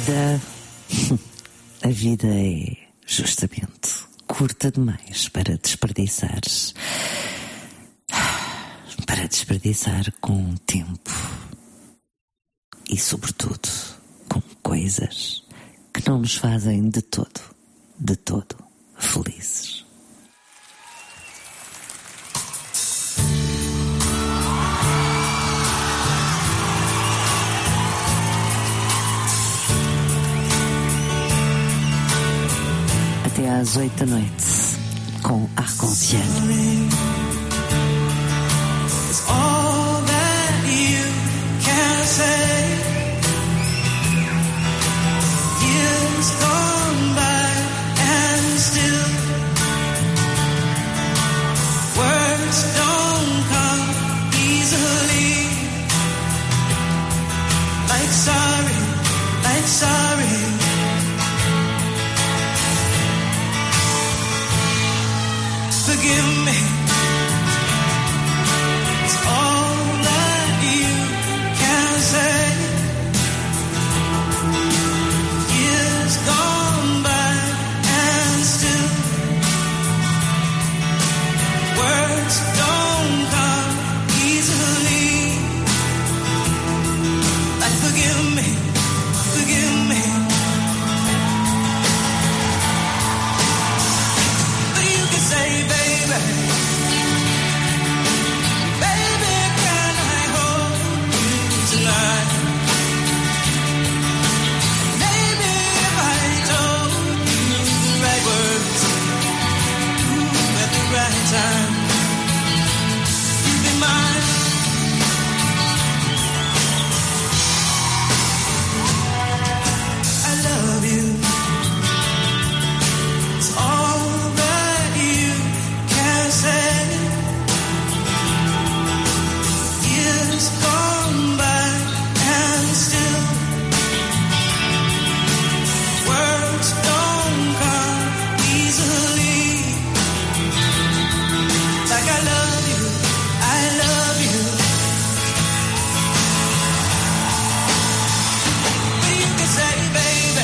vida. A vida é justamente curta demais para desperdiçares. Para desperdiçar com tempo. E sobretudo com coisas que não nos fazem de todo, de todo felizes. Até às oito da noite com Arc-en-Ciel. All that you can say. Years gone by and still words don't come easily. Like sorry, like sorry. Forgive me. It's all that you can say. Years gone by and still words don't come easily. Like forgive me, forgive me. But you can say, baby, baby, can I hold you tonight? Maybe if I told you the right words, ooh, at the right time, you'd be mine. I love you. It's all that you can say. Years gone by and still words don't come easily. Like I love you, I love you. But you can say, baby,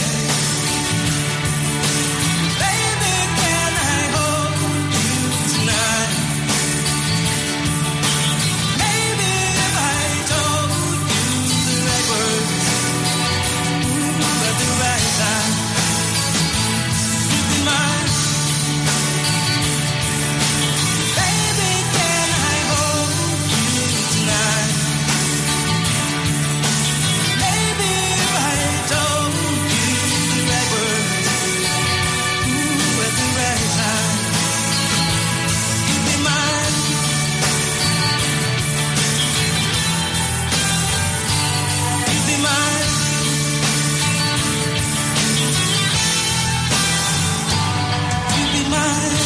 baby, can I hold you tonight? Maybe if I told you the right words, ooh, at the right time, you'd be mine. Baby, can I hold you tonight? Maybe if I told you the right words, ooh, at the right time, you'd be mine. You'd be mine. You'd be mine.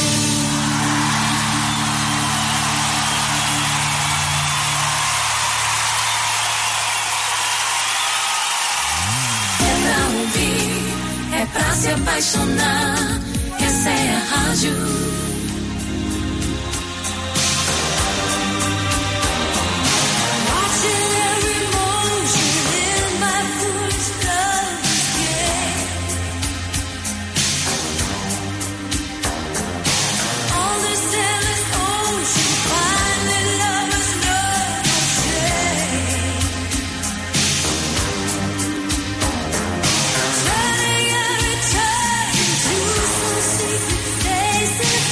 É pra ouvir, é pra se apaixonar. Essa é a rádio. Watching every motion in my foolish love, yeah. On this endless ocean, finding lovers know no shame. Turning every turn into some secret place in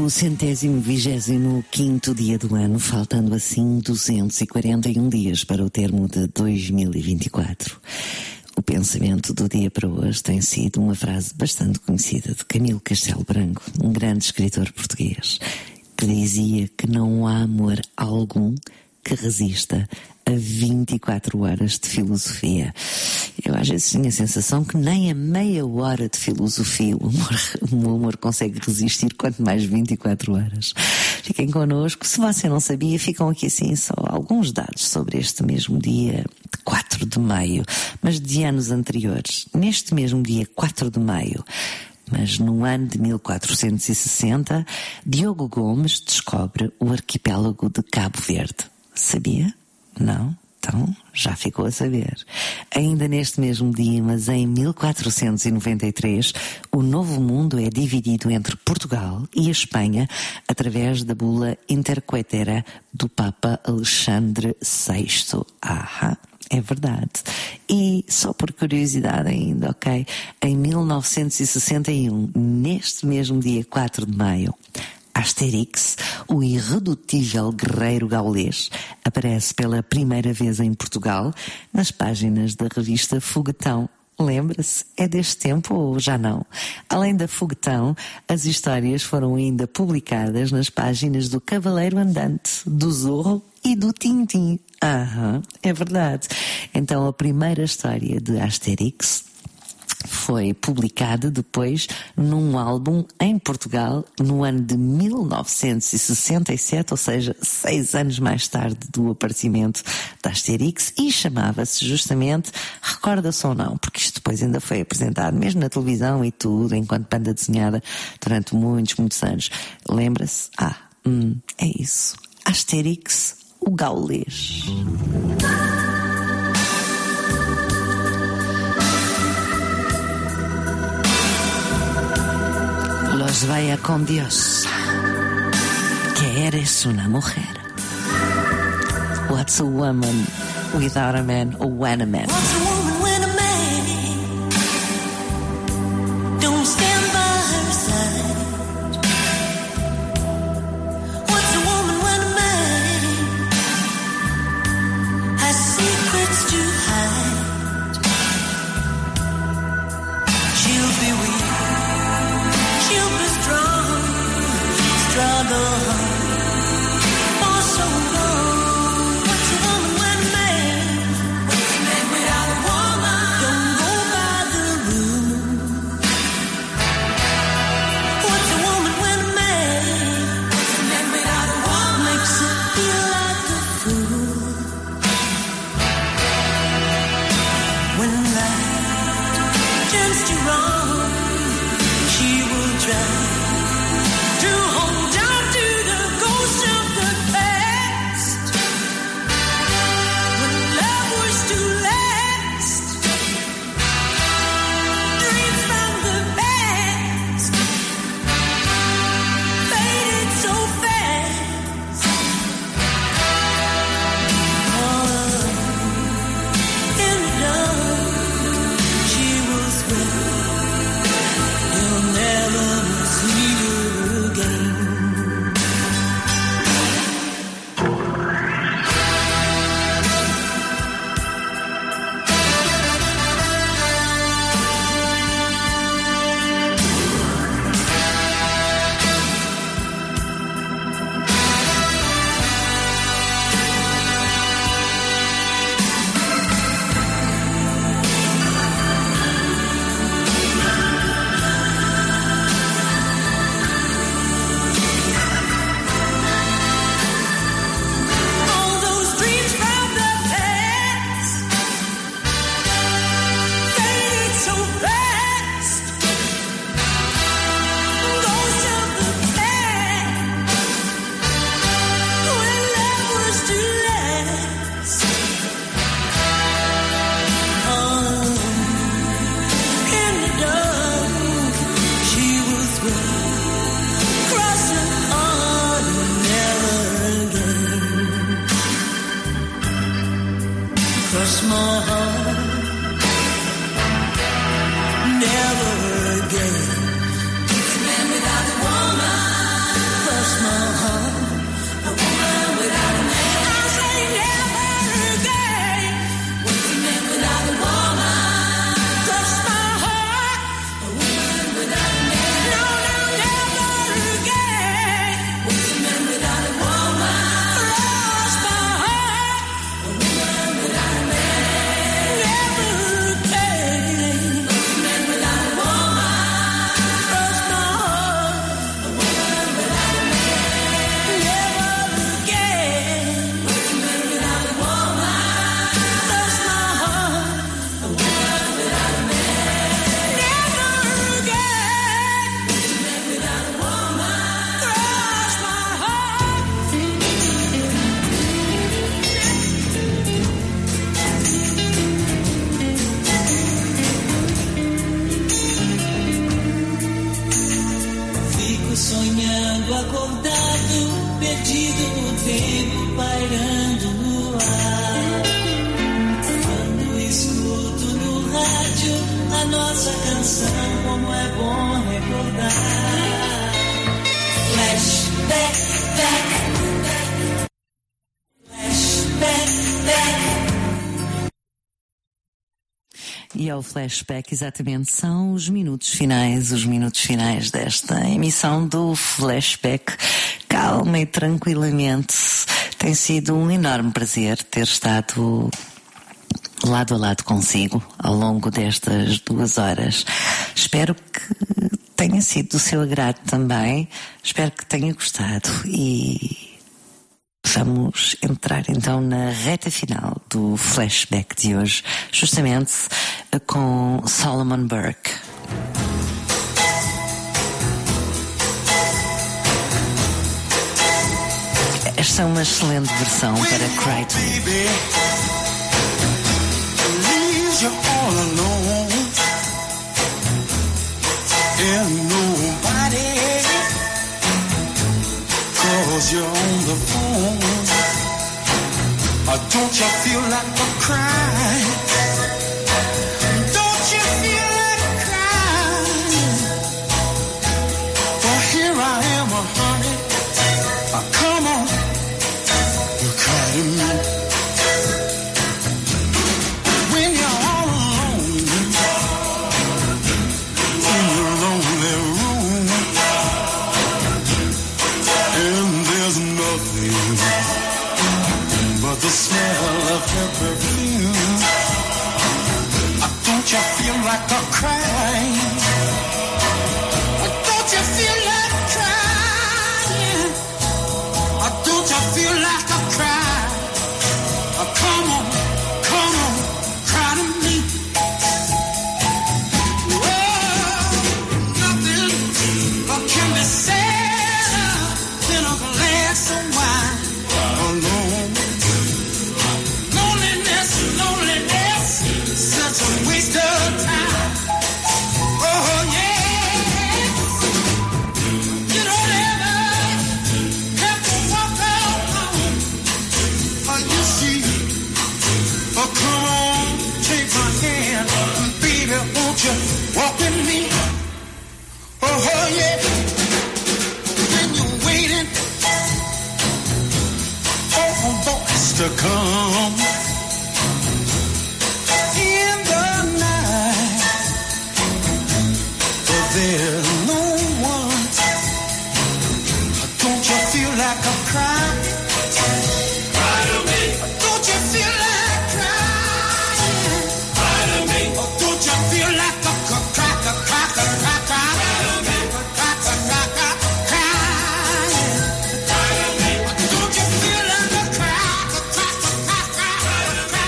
o centésimo vigésimo quinto dia do ano, faltando assim duzentos e quarenta e um dias para o termo de dois mil e vinte e quatro. O pensamento do dia para hoje tem sido uma frase bastante conhecida de Camilo Castelo Branco, um grande escritor português, que dizia que não há amor algum que resista a vinte e quatro horas de filosofia. Eu às vezes tenho a sensação que nem a meia hora de filosofia o amor, o amor consegue resistir, quanto mais vinte e quatro horas. Fiquem connosco. Se você não sabia, ficam aqui assim só alguns dados sobre este mesmo dia de quatro de maio, mas de anos anteriores. Neste mesmo dia quatro de maio, mas no ano de mil quatrocentos e sessenta, Diogo Gomes descobre o arquipélago de Cabo Verde. Sabia? Não? Então já ficou a saber. Ainda neste mesmo dia, mas em mil quatrocentos e noventa e três, o Novo Mundo é dividido entre Portugal e a Espanha através da bula Intercoetera do Papa Alexandre sexto. Ahá, é verdade. E só por curiosidade ainda, ok? Em mil novecentos e sessenta e um, neste mesmo dia quatro de maio, Asterix, o irredutível guerreiro gaulês, aparece pela primeira vez em Portugal nas páginas da revista Foguetão. Lembra-se? É deste tempo ou já não? Além da Foguetão, as histórias foram ainda publicadas nas páginas do Cavaleiro Andante, do Zorro e do Tintim. Aham, é verdade. Então a primeira história de Asterix foi publicada depois num álbum em Portugal no ano de mil novecentos e sessenta e sete, ou seja, seis anos mais tarde do aparecimento da Asterix, e chamava-se justamente Recorda-se ou Não, porque isto depois ainda foi apresentado mesmo na televisão e tudo, enquanto banda desenhada durante muitos, muitos anos. Lembra-se? Ah, hum, é isso. Asterix, o gaulês. Los vaya con Dios, que eres una mujer. What's a woman without a man, or when a man? What's a woman when a man don't stand by her side? What's a woman when a man has secrets to hide? She'll be weak, she'll be strong, struggle for so long. What's a woman when a man, what's a man without a woman? Don't go by the rules. What's a woman when a man, what's a man without a woman? Makes her feel like a fool. When life turns to wrong, she will try to hold on to the ghost of the past. When love was to last, dreams from the past faded so fast. Oh, in the dark, she will swear you'll never see her again. All those dreams from the past faded so fast. Ghosts of the past, when love was to last. Oh, in the dark, she will swear, cross her heart, never again. Cross my heart, never again. It's a man without a woman. E ao flashback, exatamente, são os minutos finais, os minutos finais desta emissão do Flashback. Calma e tranquilamente. Tem sido um enorme prazer ter estado lado a lado consigo ao longo destas duas horas. Espero que tenha sido do seu agrado também. Espero que tenha gostado e vamos entrar então na reta final do flashback de hoje, justamente com Solomon Burke. Esta é uma excelente versão para Cry To Me. You're all alone and nobody, 'cause you're on the phone. Uh, don't you feel like a cry? Don't you feel like crying? Well, here I am, uh, honey. Uh, come on, you cry to me. The smell of her perfume. Uh, don't you feel like a crying? Uh, don't you feel like crying? Uh, don't you feel like a cry? Uh, come on, come on, cry to me. Oh, nothing uh, can be said in a glass of wine alone. Such a waste of time. Oh yeah. You don't ever have to walk alone. Oh, you see. Oh, come on, take my hand, baby, won't you walk with me? Oh, oh yeah. When you're waiting for a voice to come. There's no one. Don't you feel like a cry? Cry to me. Don't you feel like crying? Cry to me. Don't you feel like a cry, a cry, a cry, cry? Cry to me. Cry, cry, cry, cry, crying. Cry to me. Don't you feel like a cry, a cry, a cry, cry?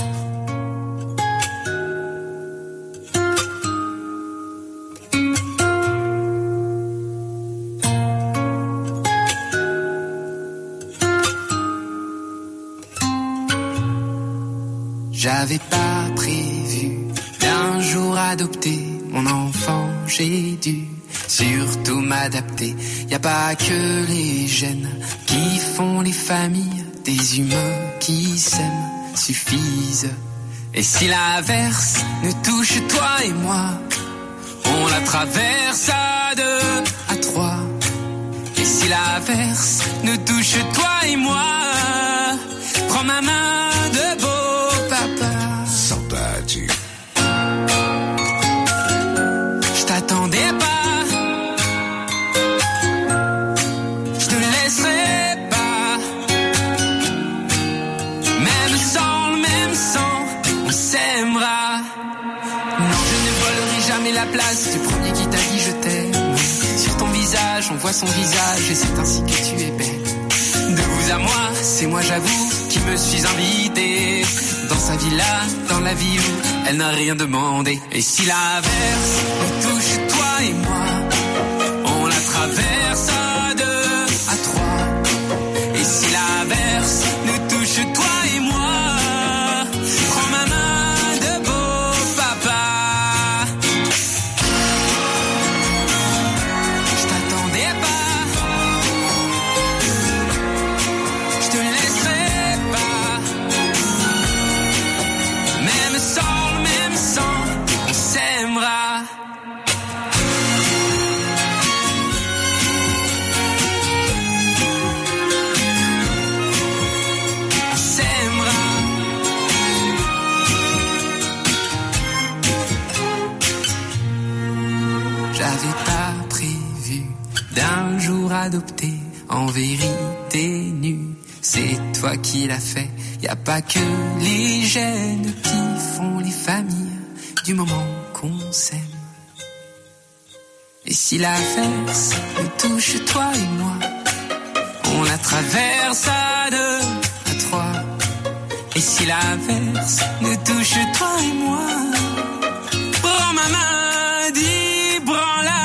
J'avais pas prévu d'un jour adopter mon enfant, j'ai dû surtout m'adapter. Y a pas que les gènes qui font les familles, des humains qui s'aiment suffisent. Et si l'averse nous touche toi et moi, on la traverse à deux, à trois. Et si l'averse nous touche toi et moi, prends ma main de beau papa. Saudade. Je t'attendais pas, je te laisserai pas. Même sans le même sang, on s'aimera. Non, je ne volerai jamais la place du premier qui t'a dit je t'aime. Sur ton visage, on voit son visage et c'est ainsi que tu es belle. De vous à moi, c'est moi j'avoue qui me suis invité dans sa villa, dans la vie où elle n'a rien demandé. Et si l'averse nous touche toi et moi, on la traverse à deux, à trois. Et si l'averse nous touche toi et moi, prends ma main de beau papa. Je t'attendais pas, je te laisserai pas. Même sans le même sang, on s'aimera. adopté, en vérité nu. C'est toi qui l'as fait, y a pas que les gènes qui font les familles du moment qu'on s'aime. Et si l'averse nous touche toi et moi, on la traverse à deux, à trois. Et si l'averse nous touche toi et moi, prends ma main, dis prends-la.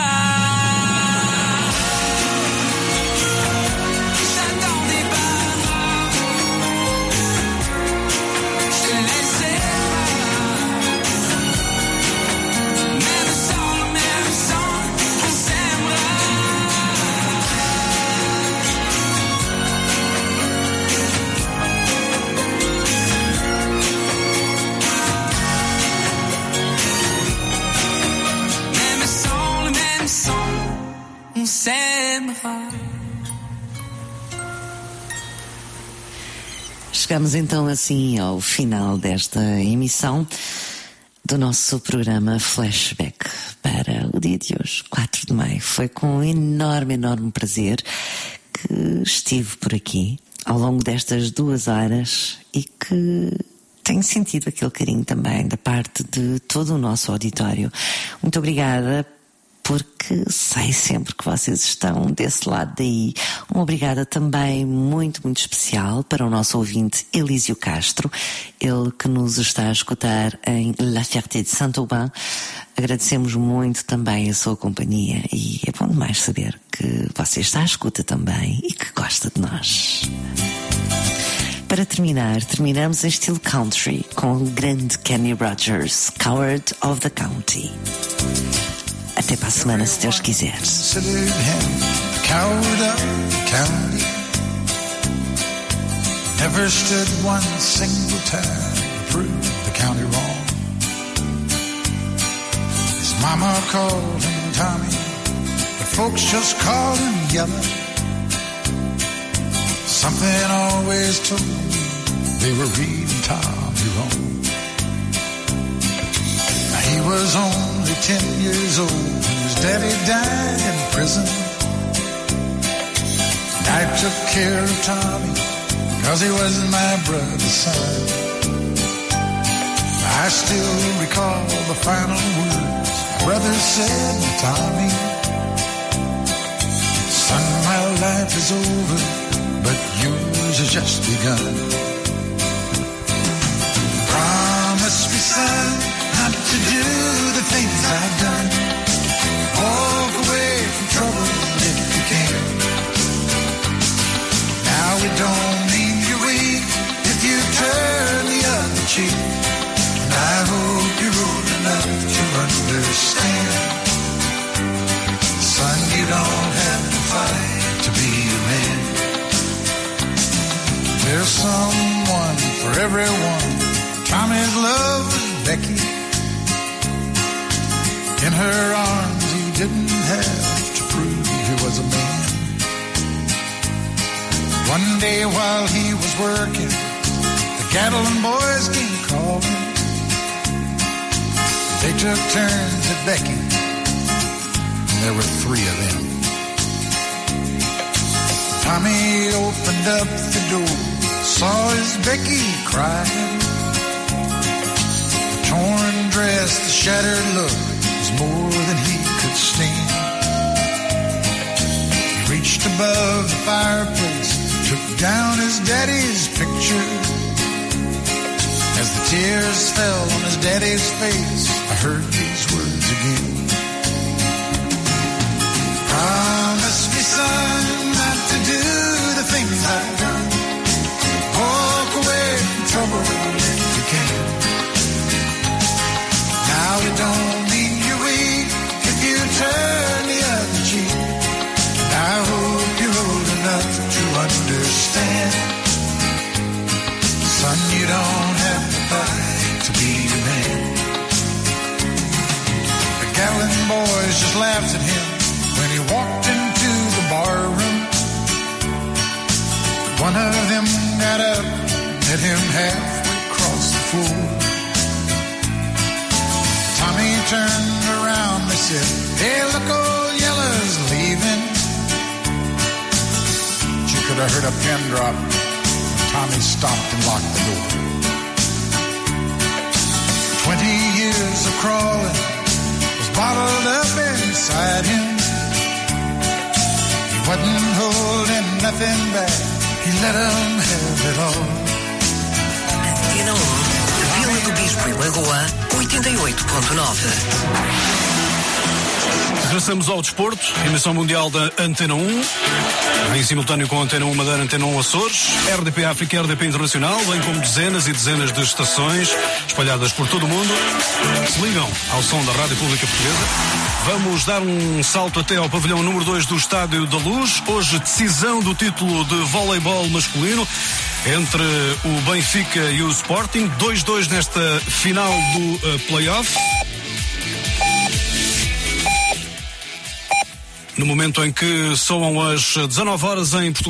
J'attendais pas, je te laissais pas. Même sans, même sans, on s'aimera. On s'aimera. Chegamos então assim ao final desta emissão do nosso programa Flashback para o dia de hoje, quatro de maio. Foi com um enorme, enorme prazer que estive por aqui ao longo destas duas horas e que tenho sentido aquele carinho também da parte de todo o nosso auditório. Muito obrigada, porque sei sempre que vocês estão desse lado daí. Uma obrigada também muito, muito especial para o nosso ouvinte Elísio Castro, ele que nos está a escutar em La Ferté de Saint-Aubin. Agradecemos muito também a sua companhia e é bom demais saber que você está à escuta também e que gosta de nós. Para terminar, terminamos em estilo country com o grande Kenny Rogers, Coward of the County. Até para a semana, se Deus quiser. Coward of the county, never stood one single time to prove the county wrong. His mama called him Tommy, but folks just called him Yellow. Something always told me they were reading Tommy wrong. He was only ten years old when his daddy died in prison. And I took care of Tommy, cause he was my brother's son. I still recall the final words my brother said to Tommy. Son, my life is over, but yours has just begun. Promise me, son, not to do the things I've done. Walk away from trouble if you can. Now it don't mean you're weak if you turn the other cheek. And I hope you're old enough to understand. Son, you don't have to fight to be a man. There's someone for everyone. Tommy's love was Becky. In her arms he didn't have to prove he was a man. One day while he was working, the Gatlin boys came calling. They took turns at Becky, and there were three of them. Tommy opened up the door, saw his Becky crying. The torn dress, the shattered look, more than he could stand. He reached above the fireplace, took down his daddy's picture. As the tears fell on his daddy's face, I heard these words again. Promise me, son, not to do the things I've done. Walk away from trouble if you can. Now it don't mean you're weak if you turn the other cheek. And I hope you're old enough to understand. Son, you don't have to fight to be a man. The Gatlin boys just laughed at him when he walked into the bar room. One of them got up, met him halfway across the floor. Tommy turned around, they said, hey, look, old Yellow's leaving. could have heard a pin drop when Tommy stopped and locked the door. Twenty years of crawling was bottled up inside him. He wasn't holding nothing back. He let him have it all. Antena um, Vila do Bispo e Lagoa, oitenta e oito ponto nove. Regressamos ao desporto, emissão mundial da Antena um, em simultâneo com a Antena um Madeira, Antena um Açores, R D P África e R D P Internacional, bem como dezenas e dezenas de estações espalhadas por todo o mundo, se ligam ao som da Rádio Pública Portuguesa. Vamos dar um salto até ao pavilhão número dois do Estádio da Luz. Hoje, decisão do título de voleibol masculino entre o Benfica e o Sporting, dois a dois nesta final do uh, play-off. No momento em que soam as dezanove horas em Portugal.